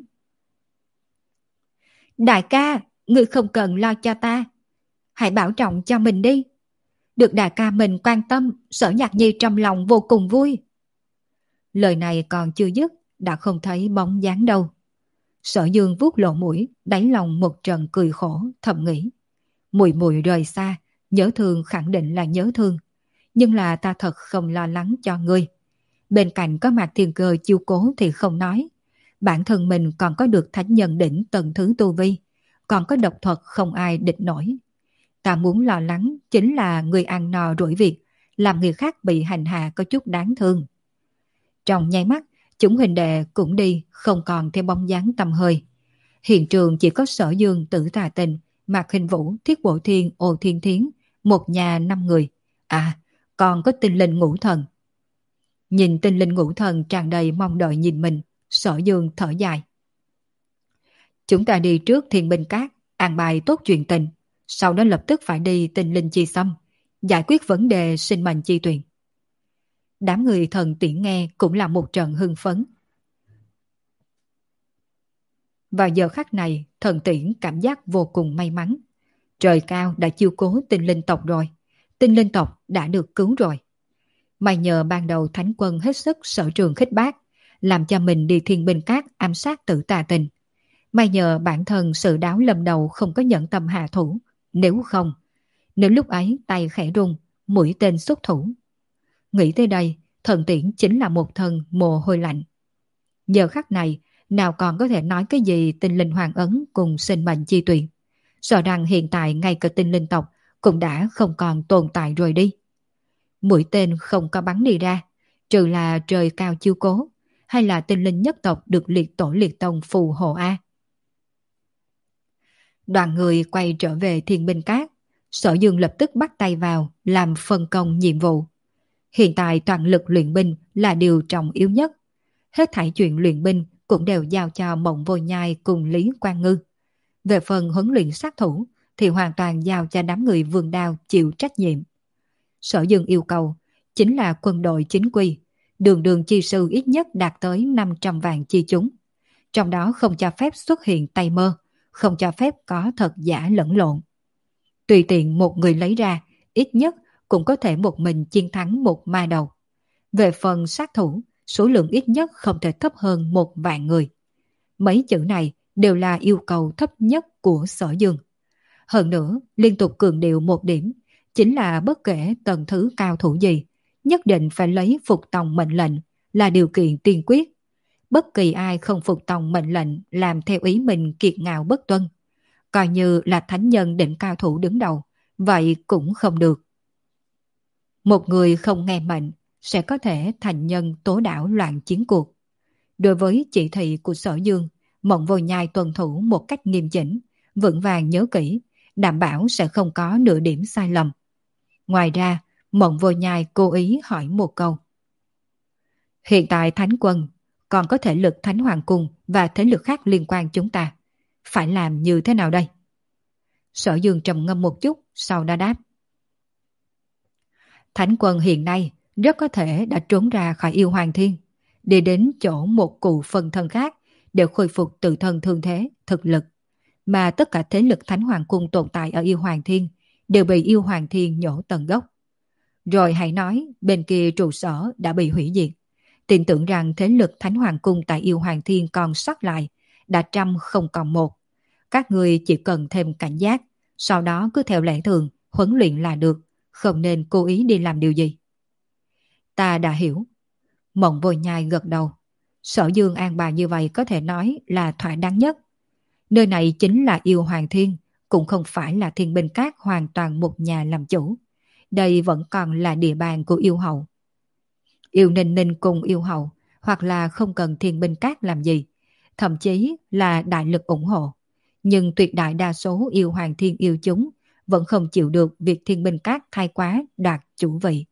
Đại ca, ngươi không cần lo cho ta. Hãy bảo trọng cho mình đi. Được đại ca mình quan tâm, Sở Nhạc Nhi trong lòng vô cùng vui. Lời này còn chưa dứt, đã không thấy bóng dáng đâu. Sở Dương vuốt lỗ mũi, đáy lòng một trận cười khổ, thầm nghĩ. Mùi mùi rời xa, nhớ thương khẳng định là nhớ thương. Nhưng là ta thật không lo lắng cho ngươi. Bên cạnh có Mạc Thiên Cơ chiêu cố thì không nói. Bản thân mình còn có được thánh nhân đỉnh tầng thứ tu vi, còn có độc thuật không ai địch nổi. Ta muốn lo lắng chính là người ăn no rủi việc, làm người khác bị hành hạ có chút đáng thương. Trong nháy mắt, chúng huynh đệ cũng đi, không còn theo bóng dáng tăm hơi. Hiện trường chỉ có Sở Dương, Tử Tà Tình, Mạc Khinh Vũ, Thiết Bộ Thiên, Ô Thiên Thiến, một nhà năm người. À, còn có Tinh Linh Ngũ Thần. Nhìn Tinh Linh Ngũ Thần tràn đầy mong đợi nhìn mình, Sở Dương thở dài. Chúng ta đi trước Thiên Binh Cát, an bài tốt chuyện tình, sau đó lập tức phải đi Tinh Linh Chi Xâm, giải quyết vấn đề sinh mệnh chi tuyền. Đám người thần tiễn nghe cũng là một trận hưng phấn. Vào giờ khắc này, thần tiễn cảm giác vô cùng may mắn. Trời cao đã chiêu cố tinh linh tộc rồi, tinh linh tộc đã được cứu rồi. May nhờ ban đầu Thánh Quân hết sức sở trường khích bác, làm cho mình đi Thiên Binh Cát ám sát Tử Tà Tình. May nhờ bản thân sự đáo lâm đầu không có nhẫn tâm hạ thủ, nếu không, nếu lúc ấy tay khẽ rung, mũi tên xuất thủ. Nghĩ tới đây, thần tiễn chính là một thân mồ hôi lạnh. Giờ khắc này, nào còn có thể nói cái gì tinh linh hoàng ấn cùng sinh mệnh chi tuyền. Sợ rằng hiện tại ngay cả tinh linh tộc cũng đã không còn tồn tại rồi đi. mũi tên không có bắn đi ra, trừ là trời cao chiếu cố, hay là tinh linh nhất tộc được liệt tổ liệt tông phù hộ a. Đoàn người quay trở về Thiên Binh Cát, Sở Dương lập tức bắt tay vào làm phân công nhiệm vụ. Hiện tại toàn lực luyện binh là điều trọng yếu nhất. Hết thảy chuyện luyện binh cũng đều giao cho Mộng Vô Nhai cùng Lý Quang Ngư. Về phần huấn luyện sát thủ thì hoàn toàn giao cho đám người Vương Đao chịu trách nhiệm. Sở Dương yêu cầu chính là quân đội chính quy, đường đường chi sư ít nhất đạt tới năm trăm vạn chi chúng. Trong đó không cho phép xuất hiện tay mơ, không cho phép có thật giả lẫn lộn. Tùy tiện một người lấy ra, ít nhất cũng có thể một mình chiến thắng một ma đầu. Về phần sát thủ, số lượng ít nhất không thể thấp hơn một vạn người. Mấy chữ này đều là yêu cầu thấp nhất của Sở Dương. Hơn nữa, liên tục cường điệu một điểm, chính là bất kể tầng thứ cao thủ gì, nhất định phải lấy phục tòng mệnh lệnh là điều kiện tiên quyết. Bất kỳ ai không phục tòng mệnh lệnh làm theo ý mình kiệt ngạo bất tuân, coi như là thánh nhân đỉnh cao thủ đứng đầu, vậy cũng không được. Một người không nghe mệnh sẽ có thể thành nhân tố đảo loạn chiến cuộc. Đối với chỉ thị của Sở Dương, Mộng Vô Nhai tuân thủ một cách nghiêm chỉnh, vững vàng nhớ kỹ, đảm bảo sẽ không có nửa điểm sai lầm. Ngoài ra, Mộng Vô Nhai cố ý hỏi một câu. Hiện tại Thánh Quân còn có thể lực Thánh Hoàng Cung và thế lực khác liên quan chúng ta. Phải làm như thế nào đây? Sở Dương trầm ngâm một chút, sau đó đáp. Thánh Quân hiện nay rất có thể đã trốn ra khỏi Yêu Hoàng Thiên, đi đến chỗ một cụ phân thân khác để khôi phục tự thân thương thế, thực lực. Mà tất cả thế lực Thánh Hoàng Cung tồn tại ở Yêu Hoàng Thiên đều bị Yêu Hoàng Thiên nhổ tận gốc. Rồi hãy nói bên kia trụ sở đã bị hủy diệt. Tin tưởng rằng thế lực Thánh Hoàng Cung tại Yêu Hoàng Thiên còn sót lại đã trăm không còn một. Các người chỉ cần thêm cảnh giác, sau đó cứ theo lẽ thường huấn luyện là được, không nên cố ý đi làm điều gì. Ta đã hiểu. Mộng Vô Nhai gật đầu. Sở Dương an bài như vậy có thể nói là thỏa đáng nhất. Nơi này chính là Yêu Hoàng Thiên, cũng không phải là Thiên Binh Cát hoàn toàn một nhà làm chủ. Đây vẫn còn là địa bàn của Yêu Hậu. Yêu Ninh Ninh cùng Yêu Hậu, hoặc là không cần Thiên Binh Cát làm gì, thậm chí là đại lực ủng hộ. Nhưng tuyệt đại đa số Yêu Hoàng Thiên yêu chúng vẫn không chịu được việc Thiên Binh Cát thay quá đoạt chủ vị.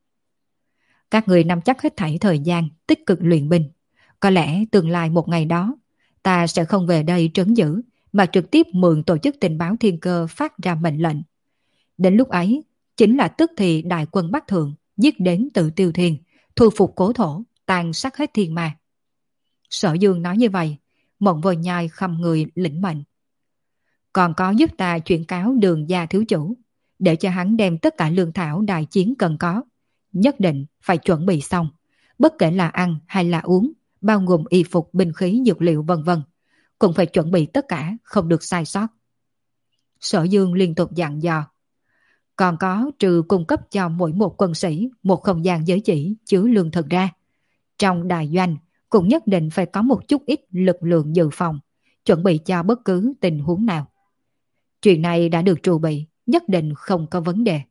Các người nắm chắc hết thảy thời gian tích cực luyện binh. Có lẽ tương lai một ngày đó, ta sẽ không về đây trấn giữ, mà trực tiếp mượn tổ chức tình báo thiên cơ phát ra mệnh lệnh. Đến lúc ấy, chính là tức thì đại quân Bắc Thượng giết đến tự tiêu thiên, thu phục cố thổ, tàn sát hết thiên ma. Sở Dương nói như vậy, Mộng Vô Nhai khom người lĩnh mệnh. Còn có giúp ta chuyển cáo Đường gia thiếu chủ, để cho hắn đem tất cả lương thảo đại chiến cần có. Nhất định phải chuẩn bị xong, bất kể là ăn hay là uống, bao gồm y phục, binh khí, dược liệu vân vân, cũng phải chuẩn bị tất cả, không được sai sót. Sở Dương liên tục dặn dò. Còn có trừ cung cấp cho mỗi một quân sĩ một không gian giới chỉ chứa lương thực ra, trong đại doanh cũng nhất định phải có một chút ít lực lượng dự phòng, chuẩn bị cho bất cứ tình huống nào. Chuyện này đã được chuẩn bị, nhất định không có vấn đề.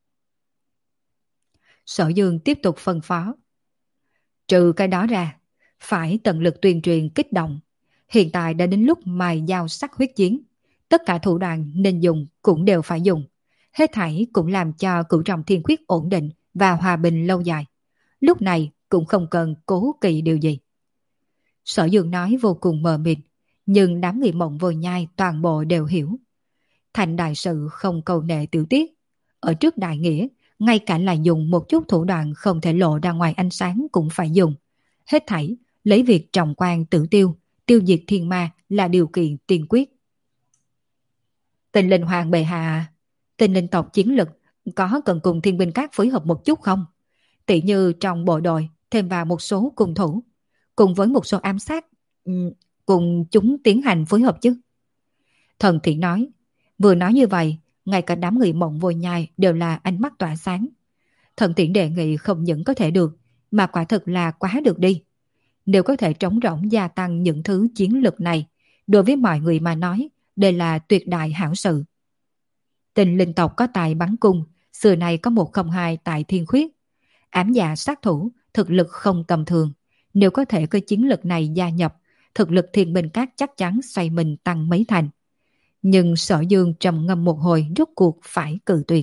Sở Dương tiếp tục phân phó. Trừ cái đó ra, phải tận lực tuyên truyền kích động. Hiện tại đã đến lúc mài dao sắc huyết chiến. Tất cả thủ đoạn nên dùng cũng đều phải dùng. Hết thảy cũng làm cho cửu trọng thiên khuyết ổn định và hòa bình lâu dài. Lúc này cũng không cần cố kỵ điều gì. Sở Dương nói vô cùng mờ mịt, nhưng đám người Mộng Vô Nhai toàn bộ đều hiểu. Thành đại sự không cầu nệ tiểu tiết. Ở trước đại nghĩa, ngay cả là dùng một chút thủ đoạn không thể lộ ra ngoài ánh sáng cũng phải dùng. Hết thảy, lấy việc trọng quan tử tiêu, tiêu diệt thiên ma là điều kiện tiên quyết. Tình linh hoàng bệ hạ, tình linh tộc chiến lực có cần cùng Thiên Binh Cát phối hợp một chút không? Tỷ như trong bộ đội thêm vào một số cung thủ, cùng với một số ám sát, cùng chúng tiến hành phối hợp chứ. Thần Thiện nói, vừa nói như vậy, ngay cả đám người Mộng Vô Nhai đều là ánh mắt tỏa sáng. Thần Tiễn đề nghị không những có thể được, mà quả thực là quá được đi. Nếu có thể trống rỗng gia tăng những thứ chiến lực này, đối với mọi người mà nói, đây là tuyệt đại hảo sự. Tình linh tộc có tài bắn cung, xưa nay có một không hai tại Thiên Khuyết. Ám dạ sát thủ, thực lực không tầm thường. Nếu có thể có chiến lực này gia nhập, thực lực Thiên Binh Các chắc chắn xoay mình tăng mấy thành. Nhưng Sở Dương trầm ngâm một hồi rốt cuộc phải cự tuyệt.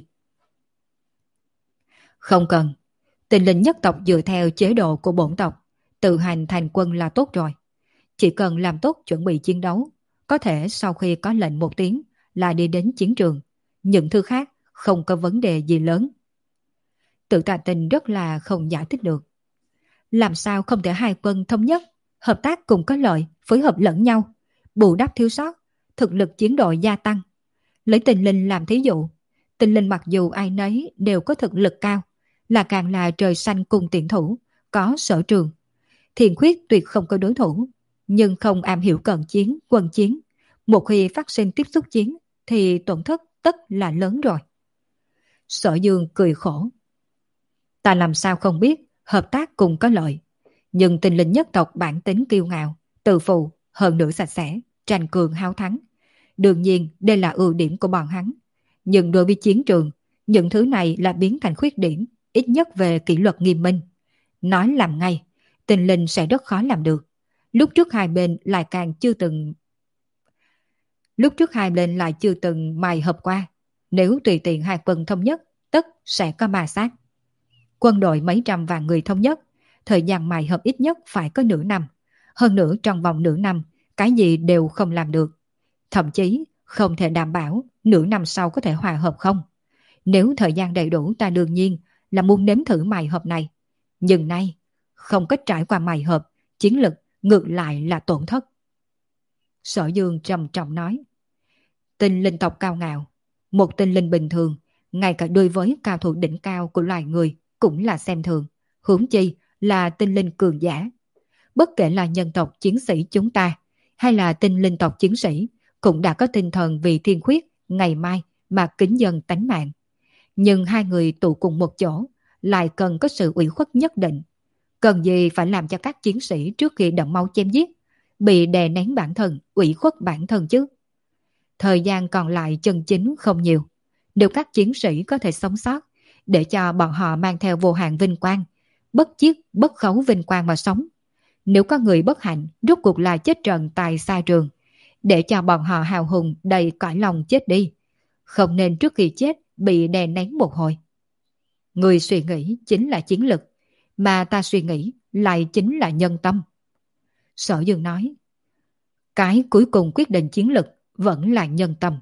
Không cần. Tình linh nhất tộc dựa theo chế độ của bổn tộc, tự hành thành quân là tốt rồi. Chỉ cần làm tốt chuẩn bị chiến đấu, có thể sau khi có lệnh một tiếng là đi đến chiến trường. Những thứ khác không có vấn đề gì lớn. Tự Tà Tình rất là không giải thích được. Làm sao không thể hai quân thống nhất, hợp tác cùng có lợi, phối hợp lẫn nhau, bù đắp thiếu sót, thực lực chiến đội gia tăng. Lấy Tình Linh làm thí dụ, Tình Linh mặc dù ai nấy đều có thực lực cao, là càng là trời xanh cùng tiện thủ, có sở trường. Thiên Khuyết tuyệt không có đối thủ, nhưng không am hiểu cận chiến, quân chiến. Một khi phát sinh tiếp xúc chiến, thì tổn thất tất là lớn rồi. Sở Dương cười khổ. Ta làm sao không biết, hợp tác cùng có lợi. Nhưng Tình Linh nhất tộc bản tính kiêu ngạo, tự phụ, hơn nữa sạch sẽ, tranh cường háo thắng. Đương nhiên đây là ưu điểm của bọn hắn. Nhưng đối với chiến trường, những thứ này là biến thành khuyết điểm, ít nhất về kỷ luật nghiêm minh. Nói làm ngay, Tình Linh sẽ rất khó làm được. Lúc trước hai bên lại càng chưa từng... Lúc trước hai bên lại chưa từng mài hợp qua. Nếu tùy tiện hai quân thống nhất, tất sẽ có ma sát. Quân đội mấy trăm vạn người thống nhất, thời gian mài hợp ít nhất phải có nửa năm. Hơn nữa trong vòng nửa năm, cái gì đều không làm được. Thậm chí không thể đảm bảo nửa năm sau có thể hòa hợp không. Nếu thời gian đầy đủ ta đương nhiên là muốn nếm thử mài hợp này. Nhưng nay, không có trải qua mài hợp, chiến lực ngược lại là tổn thất. Sở Dương trầm trọng nói. Tinh linh tộc cao ngạo, một tinh linh bình thường, ngay cả đối với cao thủ đỉnh cao của loài người cũng là xem thường, huống chi là tinh linh cường giả. Bất kể là nhân tộc chiến sĩ chúng ta, hay là tinh linh tộc chiến sĩ, cũng đã có tinh thần vì Thiên Khuyết ngày mai mà kính dân tánh mạng. Nhưng hai người tụ cùng một chỗ, lại cần có sự ủy khuất nhất định. Cần gì phải làm cho các chiến sĩ trước khi đẫm máu chém giết, bị đè nén bản thân, ủy khuất bản thân chứ. Thời gian còn lại chân chính không nhiều. Nếu các chiến sĩ có thể sống sót, để cho bọn họ mang theo vô hạn vinh quang, bất chiết bất khấu vinh quang mà sống. Nếu có người bất hạnh, rốt cuộc là chết trận tại xa trường, để cho bọn họ hào hùng đầy cõi lòng chết đi. Không nên trước khi chết bị đè nén một hồi. Người suy nghĩ chính là chiến lực, mà ta suy nghĩ lại chính là nhân tâm. Sở Dương nói, cái cuối cùng quyết định chiến lực vẫn là nhân tâm.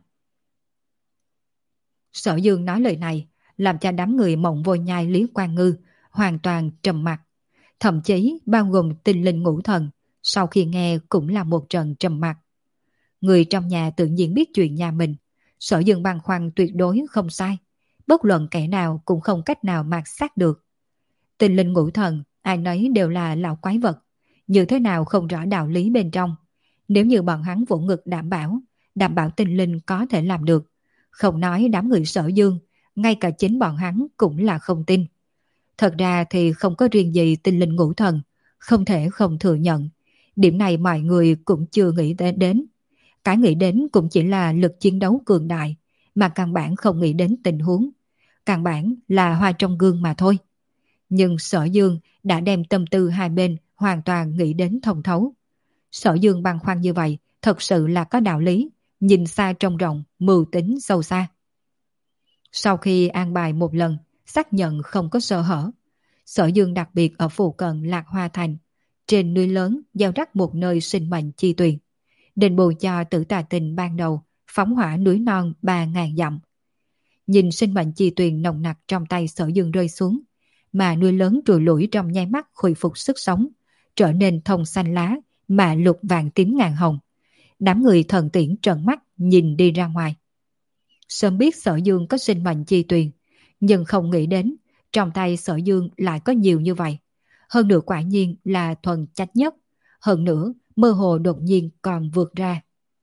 Sở Dương nói lời này làm cho đám người Mộng Vô Nhai Lý Quang Ngư hoàn toàn trầm mặc. Thậm chí bao gồm Tinh Linh Ngũ Thần, sau khi nghe cũng là một trận trầm mặc. Người trong nhà tự nhiên biết chuyện nhà mình, Sở Dương băn khoăn tuyệt đối không sai. Bất luận kẻ nào cũng không cách nào mạt sát được. Tinh Linh Ngũ Thần, ai nấy đều là lão quái vật, như thế nào không rõ đạo lý bên trong. Nếu như bọn hắn vỗ ngực đảm bảo, đảm bảo Tinh Linh có thể làm được. Không nói đám người Sở Dương, ngay cả chính bọn hắn cũng là không tin. Thật ra thì không có riêng gì Tinh Linh Ngũ Thần, không thể không thừa nhận. Điểm này mọi người cũng chưa nghĩ đến. Cái nghĩ đến cũng chỉ là lực chiến đấu cường đại, mà căn bản không nghĩ đến tình huống. Căn bản là hoa trong gương mà thôi. Nhưng Sở Dương đã đem tâm tư hai bên hoàn toàn nghĩ đến thông thấu. Sở Dương băn khoăn như vậy thật sự là có đạo lý, nhìn xa trông rộng, mưu tính sâu xa. Sau khi an bài một lần, xác nhận không có sơ hở, Sở Dương đặc biệt ở phụ cận Lạc Hoa Thành, trên núi lớn gieo rắc một nơi sinh mệnh chi tuyền, đền bù cho Tử Tà Tình ban đầu phóng hỏa núi non ba ngàn dặm. Nhìn sinh mệnh chi tuyền nồng nặc trong tay Sở Dương rơi xuống, mà núi lớn trùi lủi trong nháy mắt khôi phục sức sống, trở nên thông xanh lá, mà lục vàng tím ngàn hồng. Đám người thần tiễn trợn mắt nhìn đi ra ngoài. Sớm biết Sở Dương có sinh mệnh chi tuyền, nhưng không nghĩ đến trong tay Sở Dương lại có nhiều như vậy. Hơn nữa quả nhiên là thuần chánh nhất, hơn nữa mơ hồ đột nhiên còn vượt ra.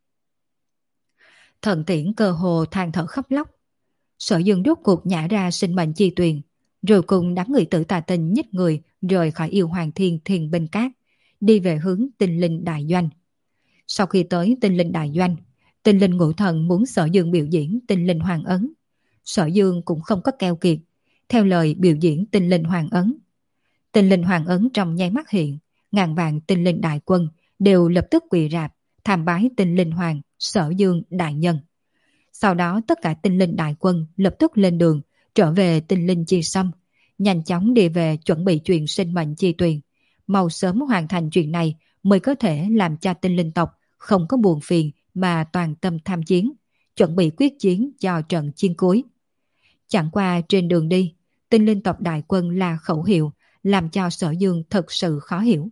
Thần tiễn cơ hồ than thở khóc lóc. Sở Dương rốt cuộc nhả ra sinh mệnh chi tuyền, rồi cùng đám người Tử Tà Tình nhích người rời khỏi Yêu Hoàng Thiên Thiên Binh Các, đi về hướng Tinh Linh Đại Doanh. Sau khi tới Tinh Linh Đại Doanh, Tinh Linh Ngũ Thần muốn Sở Dương biểu diễn Tinh Linh Hoàng Ấn. Sở Dương cũng không có keo kiệt, theo lời biểu diễn tinh linh hoàng ấn. Tinh linh hoàng ấn trong nháy mắt hiện, ngàn vạn tinh linh đại quân đều lập tức quỳ rạp, tham bái tinh linh hoàng Sở Dương đại nhân. Sau đó tất cả tinh linh đại quân lập tức lên đường, trở về tinh linh chi sâm, nhanh chóng đi về chuẩn bị chuyện sinh mệnh chi tuyền. Mau sớm hoàn thành chuyện này mới có thể làm cho tinh linh tộc không có buồn phiền mà toàn tâm tham chiến, chuẩn bị quyết chiến cho trận chiến cuối. Chẳng qua trên đường đi, tinh linh tộc đại quân là khẩu hiệu, làm cho Sở Dương thật sự khó hiểu.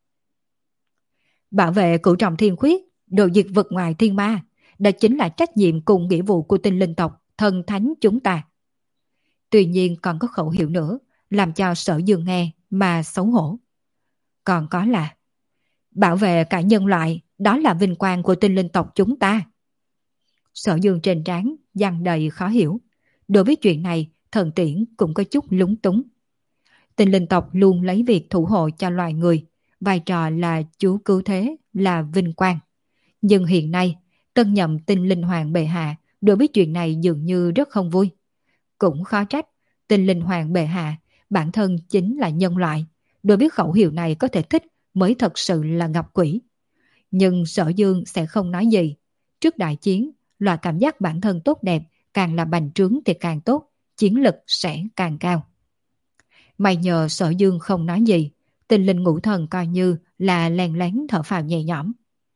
Bảo vệ cửu trọng thiên khuyết, đồ diệt vực ngoài thiên ma, đó chính là trách nhiệm cùng nghĩa vụ của tinh linh tộc, thần thánh chúng ta. Tuy nhiên còn có khẩu hiệu nữa, làm cho Sở Dương nghe mà xấu hổ. Còn có là, bảo vệ cả nhân loại, đó là vinh quang của tinh linh tộc chúng ta. Sở Dương trên trán dăng đầy khó hiểu. Đối với chuyện này, Thần Tiễn cũng có chút lúng túng. Tinh linh tộc luôn lấy việc thủ hộ cho loài người, vai trò là chúa cứu thế, là vinh quang. Nhưng hiện nay, tân nhậm tinh linh hoàng bệ hạ đối với chuyện này dường như rất không vui. Cũng khó trách, tinh linh hoàng bệ hạ bản thân chính là nhân loại, đối với khẩu hiệu này có thể thích mới thật sự là ngọc quỷ. Nhưng Sở Dương sẽ không nói gì. Trước đại chiến, loại cảm giác bản thân tốt đẹp càng là bành trướng thì càng tốt, chiến lực sẽ càng cao. May nhờ Sở Dương không nói gì, tinh linh ngũ thần coi như là len lén thở phào nhẹ nhõm.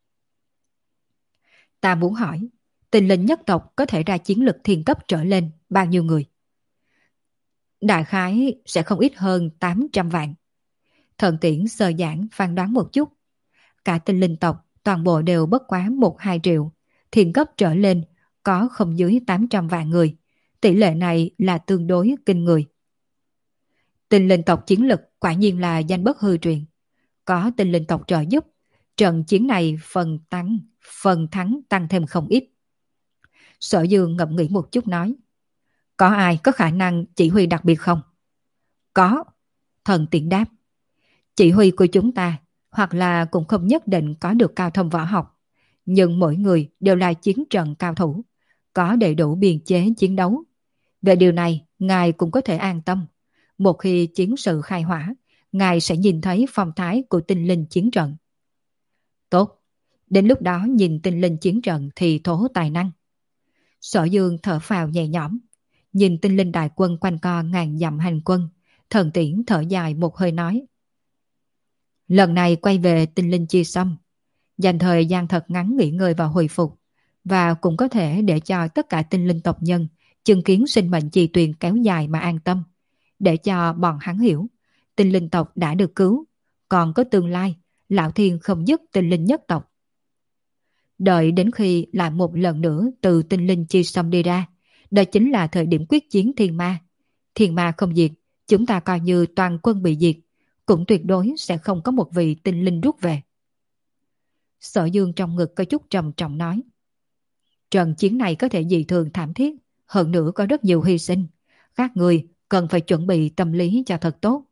Ta muốn hỏi, tinh linh nhất tộc có thể ra chiến lực thiên cấp trở lên bao nhiêu người? Đại khái sẽ không ít hơn tám trăm vạn. Thần Tiễn sơ giản phán đoán một chút. Cả tinh linh tộc toàn bộ đều bất quá một hai triệu, thiên cấp trở lên có không dưới tám trăm vạn người. Tỷ lệ này là tương đối kinh người. Tinh linh tộc chiến lực quả nhiên là danh bất hư truyền. Có tinh linh tộc trợ giúp, trận chiến này phần tăng, phần thắng tăng thêm không ít. Sở Dương ngẫm nghĩ một chút nói. Có ai có khả năng chỉ huy đặc biệt không? Có. Thần Tiễn đáp. Chỉ huy của chúng ta hoặc là cũng không nhất định có được cao thâm võ học, nhưng mỗi người đều là chiến trận cao thủ, có đầy đủ biên chế chiến đấu. Về điều này, ngài cũng có thể an tâm. Một khi chiến sự khai hỏa, ngài sẽ nhìn thấy phong thái của tinh linh chiến trận. Tốt, đến lúc đó nhìn tinh linh chiến trận thì thố tài năng. Sở Dương thở phào nhẹ nhõm, nhìn tinh linh đại quân quanh co ngàn dặm hành quân, Thần Tiễn thở dài một hơi nói. Lần này quay về tinh linh chi sâm, dành thời gian thật ngắn nghỉ ngơi và hồi phục, và cũng có thể để cho tất cả tinh linh tộc nhân chứng kiến sinh mệnh chi tuyền kéo dài mà an tâm, để cho bọn hắn hiểu, tinh linh tộc đã được cứu, còn có tương lai, Lão Thiên không dứt tinh linh nhất tộc. Đợi đến khi lại một lần nữa từ tinh linh chi sâm đi ra, đó chính là thời điểm quyết chiến thiên ma. Thiên ma không diệt, chúng ta coi như toàn quân bị diệt, cũng tuyệt đối sẽ không có một vị tinh linh rút về. Sở Dương trong ngực có chút trầm trọng nói. Trận chiến này có thể dị thường thảm thiết, hơn nữa có rất nhiều hy sinh. Các người cần phải chuẩn bị tâm lý cho thật tốt.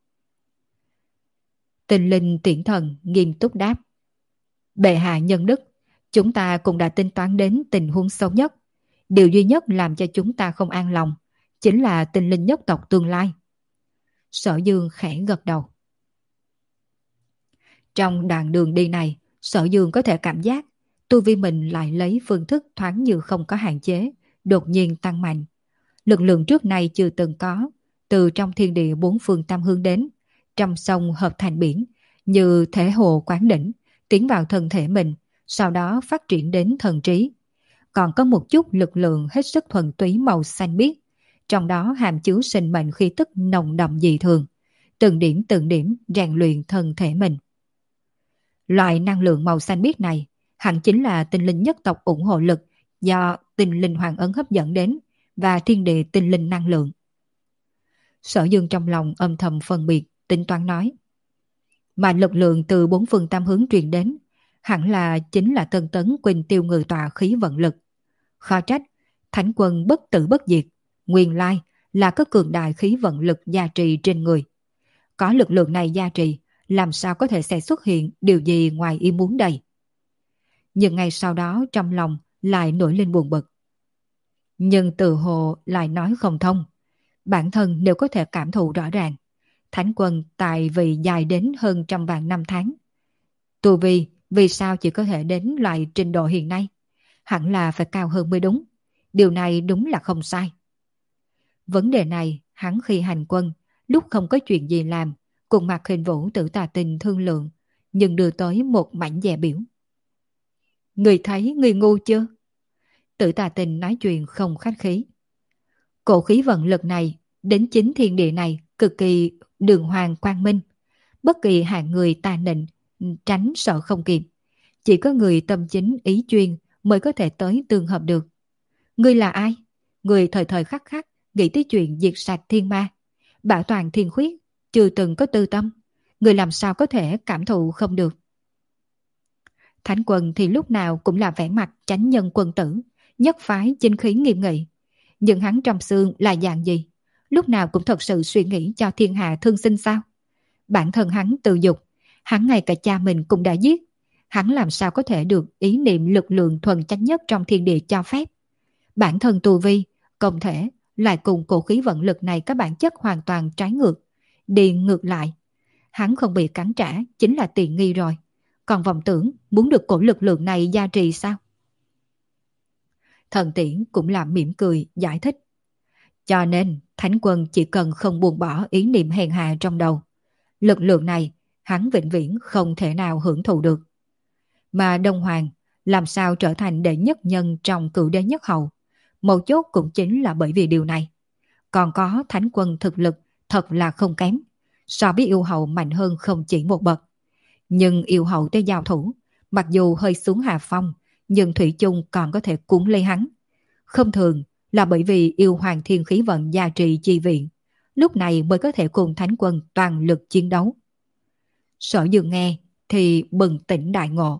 Tinh linh tiễn thần nghiêm túc đáp. Bệ hạ nhân đức, chúng ta cũng đã tính toán đến tình huống xấu nhất. Điều duy nhất làm cho chúng ta không an lòng chính là tinh linh nhất tộc tương lai. Sở Dương khẽ gật đầu. Trong đoạn đường đi này, Sở Dương có thể cảm giác tu vi mình lại lấy phương thức thoáng như không có hạn chế, đột nhiên tăng mạnh. Lực lượng trước nay chưa từng có, từ trong thiên địa bốn phương tam hướng đến, trăm sông hợp thành biển, như thể hồ quán đỉnh, tiến vào thân thể mình, sau đó phát triển đến thần trí. Còn có một chút lực lượng hết sức thuần túy màu xanh biếc, trong đó hàm chứa sinh mệnh khí tức nồng đậm dị thường, từng điểm từng điểm rèn luyện thân thể mình. Loại năng lượng màu xanh biếc này hẳn chính là tinh linh nhất tộc ủng hộ lực do tinh linh hoàng ấn hấp dẫn đến và thiên địa tinh linh năng lượng. Sở Dương trong lòng âm thầm phân biệt, tính toán nói. Mà lực lượng từ bốn phương tam hướng truyền đến hẳn là chính là tân tấn quỳnh tiêu ngự tọa khí vận lực. Khó trách, thánh quân bất tử bất diệt, nguyên lai là có cường đại khí vận lực gia trì trên người. Có lực lượng này gia trì, làm sao có thể sẽ xuất hiện điều gì ngoài ý muốn đây? Nhưng ngay sau đó trong lòng lại nổi lên buồn bực. Nhưng từ hồ lại nói không thông. Bản thân nếu có thể cảm thụ rõ ràng, Thánh quân tại vì dài đến hơn trăm vạn năm tháng. Tu vi vì sao chỉ có thể đến loại trình độ hiện nay? Hẳn là phải cao hơn mới đúng. Điều này đúng là không sai. Vấn đề này hắn khi hành quân, lúc không có chuyện gì làm, cùng Mạc Khinh Vũ Tử Tà Tình thương lượng, nhưng đưa tới một mảnh dè biểu. Người thấy người ngu chưa? Tử Tà Tình nói chuyện không khách khí. Cổ khí vận lực này đến chính thiên địa này cực kỳ đường hoàng quang minh. Bất kỳ hạng người tà nịnh tránh sợ không kịp. Chỉ có người tâm chính ý chuyên mới có thể tới tương hợp được. Ngươi là ai? Người thời thời khắc khắc nghĩ tới chuyện diệt sạch thiên ma, bảo toàn thiên khuyết, chưa từng có tư tâm. Người làm sao có thể cảm thụ không được? Thánh quân thì lúc nào cũng là vẻ mặt chánh nhân quân tử, nhất phái chính khí nghiêm nghị. Nhưng hắn trong xương là dạng gì? Lúc nào cũng thật sự suy nghĩ cho thiên hạ thương sinh sao? Bản thân hắn tự dục, hắn ngay cả cha mình cũng đã giết. Hắn làm sao có thể được ý niệm lực lượng thuần chánh nhất trong thiên địa cho phép? Bản thân tu vi, công thể, lại cùng cổ khí vận lực này có bản chất hoàn toàn trái ngược. Đi ngược lại. Hắn không bị cắn trả chính là tiện nghi rồi. Còn vọng tưởng muốn được cổ lực lượng này gia trì sao? Thần Tiễn cũng làm mỉm cười giải thích. Cho nên Thánh quân chỉ cần không buông bỏ ý niệm hèn hạ trong đầu. Lực lượng này hắn vĩnh viễn không thể nào hưởng thụ được. Mà Đông Hoàng làm sao trở thành đệ nhất nhân trong cửu đế nhất hậu? Mấu chốt cũng chính là bởi vì điều này. Còn có Thánh quân thực lực thật là không kém. So với yêu hậu mạnh hơn không chỉ một bậc. Nhưng yêu hậu tới giao thủ, mặc dù hơi xuống hạ phong, nhưng thủy chung còn có thể cuốn lấy hắn. Không thường là bởi vì yêu hoàng thiên khí vận gia trì chi viện, lúc này mới có thể cùng Thánh quân toàn lực chiến đấu. Sở Dương nghe thì bừng tỉnh đại ngộ.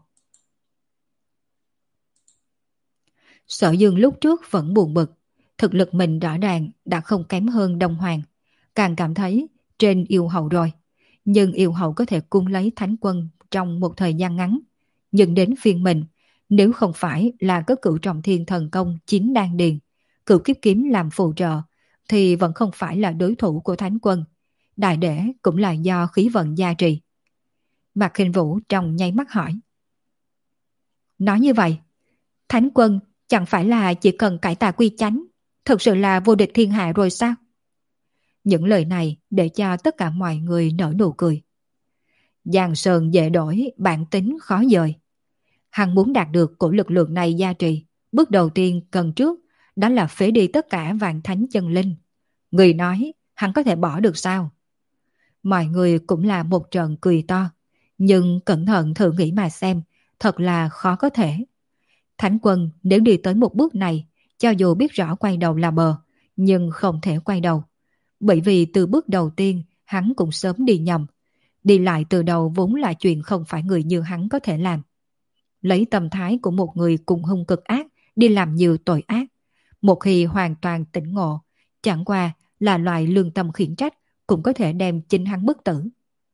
Sở Dương lúc trước vẫn buồn bực, thực lực mình rõ ràng đã không kém hơn Đông Hoàng, càng cảm thấy trên yêu hậu rồi. Nhưng yêu hậu có thể cung lấy Thánh quân trong một thời gian ngắn. Nhưng đến phiên mình, nếu không phải là có cửu trọng thiên thần công chín đan điền, cửu kiếp kiếm làm phụ trợ, thì vẫn không phải là đối thủ của Thánh quân. Đại để cũng là do khí vận gia trì. Mạc Khinh Vũ trong nháy mắt hỏi. Nói như vậy, Thánh quân chẳng phải là chỉ cần cải tà quy chánh, thực sự là vô địch thiên hạ rồi sao? Những lời này để cho tất cả mọi người nở nụ cười. Giang sơn dễ đổi, bản tính khó dời. Hắn muốn đạt được của lực lượng này gia trì, bước đầu tiên cần trước, đó là phế đi tất cả vạn thánh chân linh. Người nói, hắn có thể bỏ được sao? Mọi người cũng là một trận cười to, nhưng cẩn thận thử nghĩ mà xem, thật là khó có thể. Thánh quân nếu đi tới một bước này, cho dù biết rõ quay đầu là bờ, nhưng không thể quay đầu. Bởi vì từ bước đầu tiên, hắn cũng sớm đi nhầm. Đi lại từ đầu vốn là chuyện không phải người như hắn có thể làm. Lấy tâm thái của một người cùng hung cực ác, đi làm nhiều tội ác. Một khi hoàn toàn tỉnh ngộ, chẳng qua là loại lương tâm khiển trách, cũng có thể đem chính hắn bức tử.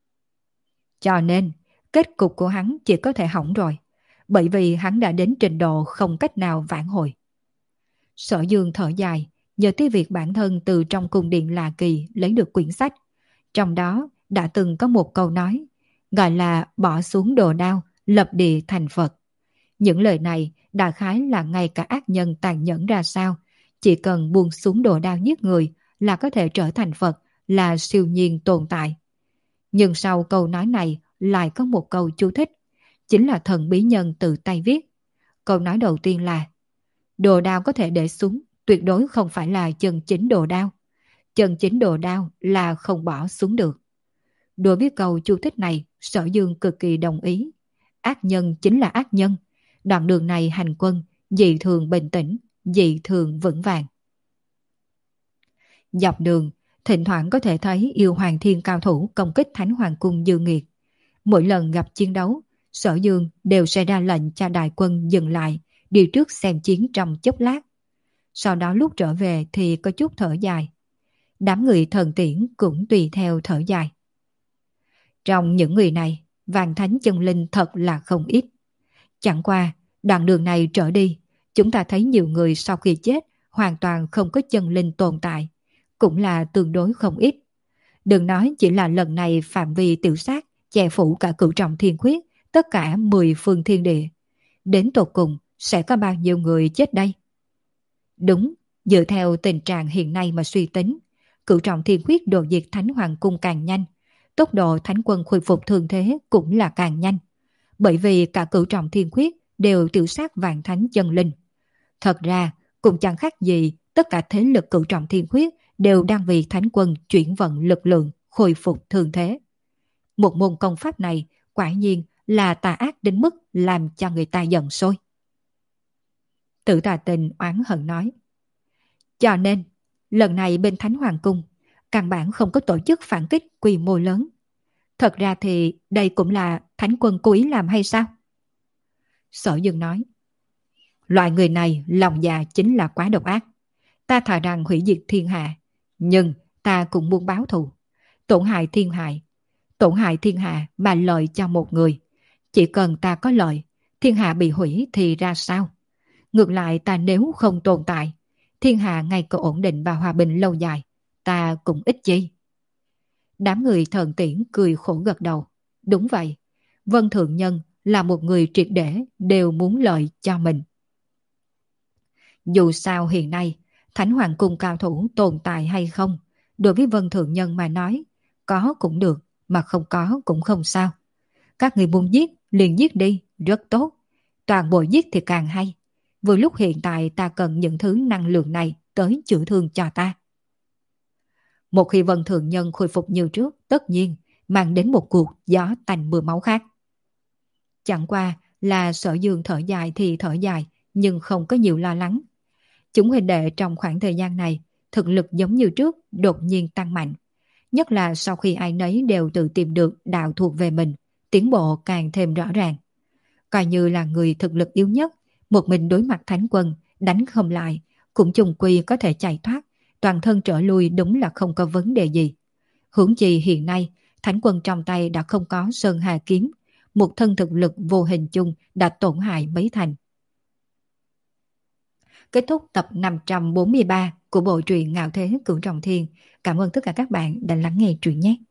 Cho nên, kết cục của hắn chỉ có thể hỏng rồi, bởi vì hắn đã đến trình độ không cách nào vãn hồi. Sở Dương thở dài, nhờ tới việc bản thân từ trong cung điện Lạ Kỳ lấy được quyển sách. Trong đó đã từng có một câu nói, gọi là bỏ xuống đồ đao, lập địa thành Phật. Những lời này đại khái là ngay cả ác nhân tàn nhẫn ra sao, chỉ cần buông xuống đồ đao giết người là có thể trở thành Phật, là siêu nhiên tồn tại. Nhưng sau câu nói này lại có một câu chú thích, chính là thần bí nhân tự tay viết. Câu nói đầu tiên là đồ đao có thể để xuống, tuyệt đối không phải là chân chính đồ đao. Chân chính đồ đao là không bỏ xuống được. Đối với câu chú thích này, Sở Dương cực kỳ đồng ý. Ác nhân chính là ác nhân. Đoạn đường này hành quân, dị thường bình tĩnh, dị thường vững vàng. Dọc đường, thỉnh thoảng có thể thấy yêu hoàng thiên cao thủ công kích Thánh Hoàng cung Dương Nghiệt. Mỗi lần gặp chiến đấu, Sở Dương đều sẽ ra lệnh cho đại quân dừng lại, đi trước xem chiến trong chốc lát. Sau đó lúc trở về thì có chút thở dài. Đám người Thần Tiễn cũng tùy theo thở dài. Trong những người này, vạn thánh chân linh thật là không ít. Chẳng qua, đoạn đường này trở đi, chúng ta thấy nhiều người sau khi chết hoàn toàn không có chân linh tồn tại, cũng là tương đối không ít. Đừng nói chỉ là lần này phạm vi tiểu sát che phủ cả cửu trọng thiên khuyết, tất cả mười phương thiên địa. Đến tột cùng sẽ có bao nhiêu người chết đây? Đúng, dựa theo tình trạng hiện nay mà suy tính, cửu trọng thiên khuyết đồ diệt Thánh Hoàng Cung càng nhanh, tốc độ Thánh quân khôi phục thường thế cũng là càng nhanh. Bởi vì cả cửu trọng thiên khuyết đều tiểu sát vạn thánh chân linh. Thật ra, cũng chẳng khác gì tất cả thế lực cửu trọng thiên khuyết đều đang vì Thánh quân chuyển vận lực lượng khôi phục thường thế. Một môn công pháp này quả nhiên là tà ác đến mức làm cho người ta giận sôi. Tử Tà Tình oán hận nói. Cho nên, lần này bên Thánh Hoàng Cung, căn bản không có tổ chức phản kích quy mô lớn. Thật ra thì đây cũng là Thánh quân cố ý làm hay sao? Sở Dương nói. Loại người này lòng dạ chính là quá độc ác. Ta thà rằng hủy diệt thiên hạ, nhưng ta cũng muốn báo thù. Tổn hại thiên hại, tổn hại thiên hạ mà lợi cho một người. Chỉ cần ta có lợi, thiên hạ bị hủy thì ra sao? Ngược lại ta nếu không tồn tại, thiên hạ ngày có ổn định và hòa bình lâu dài, ta cũng ích chi. Đám người Thần Tiễn cười khổ gật đầu. Đúng vậy, Vân Thượng Nhân là một người triệt để đều muốn lợi cho mình. Dù sao hiện nay, Thánh Hoàng Cung cao thủ tồn tại hay không, đối với Vân Thượng Nhân mà nói, có cũng được, mà không có cũng không sao. Các người muốn giết, liền giết đi, rất tốt. Toàn bộ giết thì càng hay. Vừa lúc hiện tại ta cần những thứ năng lượng này tới chữa thương cho ta. Một khi Vân Thượng Nhân khôi phục như trước, tất nhiên mang đến một cuộc gió tanh mưa máu khác. Chẳng qua là Sở Dương thở dài thì thở dài, nhưng không có nhiều lo lắng. Chúng huynh đệ trong khoảng thời gian này, thực lực giống như trước đột nhiên tăng mạnh. Nhất là sau khi ai nấy đều tự tìm được đạo thuộc về mình, tiến bộ càng thêm rõ ràng. Coi như là người thực lực yếu nhất, một mình đối mặt Thánh quân, đánh không lại, cũng chung quy có thể chạy thoát, toàn thân trở lui đúng là không có vấn đề gì. Huống chi hiện nay, Thánh quân trong tay đã không có Sơn Hà Kiếm, một thân thực lực vô hình chung đã tổn hại mấy thành. Kết thúc tập năm trăm bốn mươi ba của bộ truyện Ngạo Thế Cửu Trọng Thiên. Cảm ơn tất cả các bạn đã lắng nghe truyện nhé.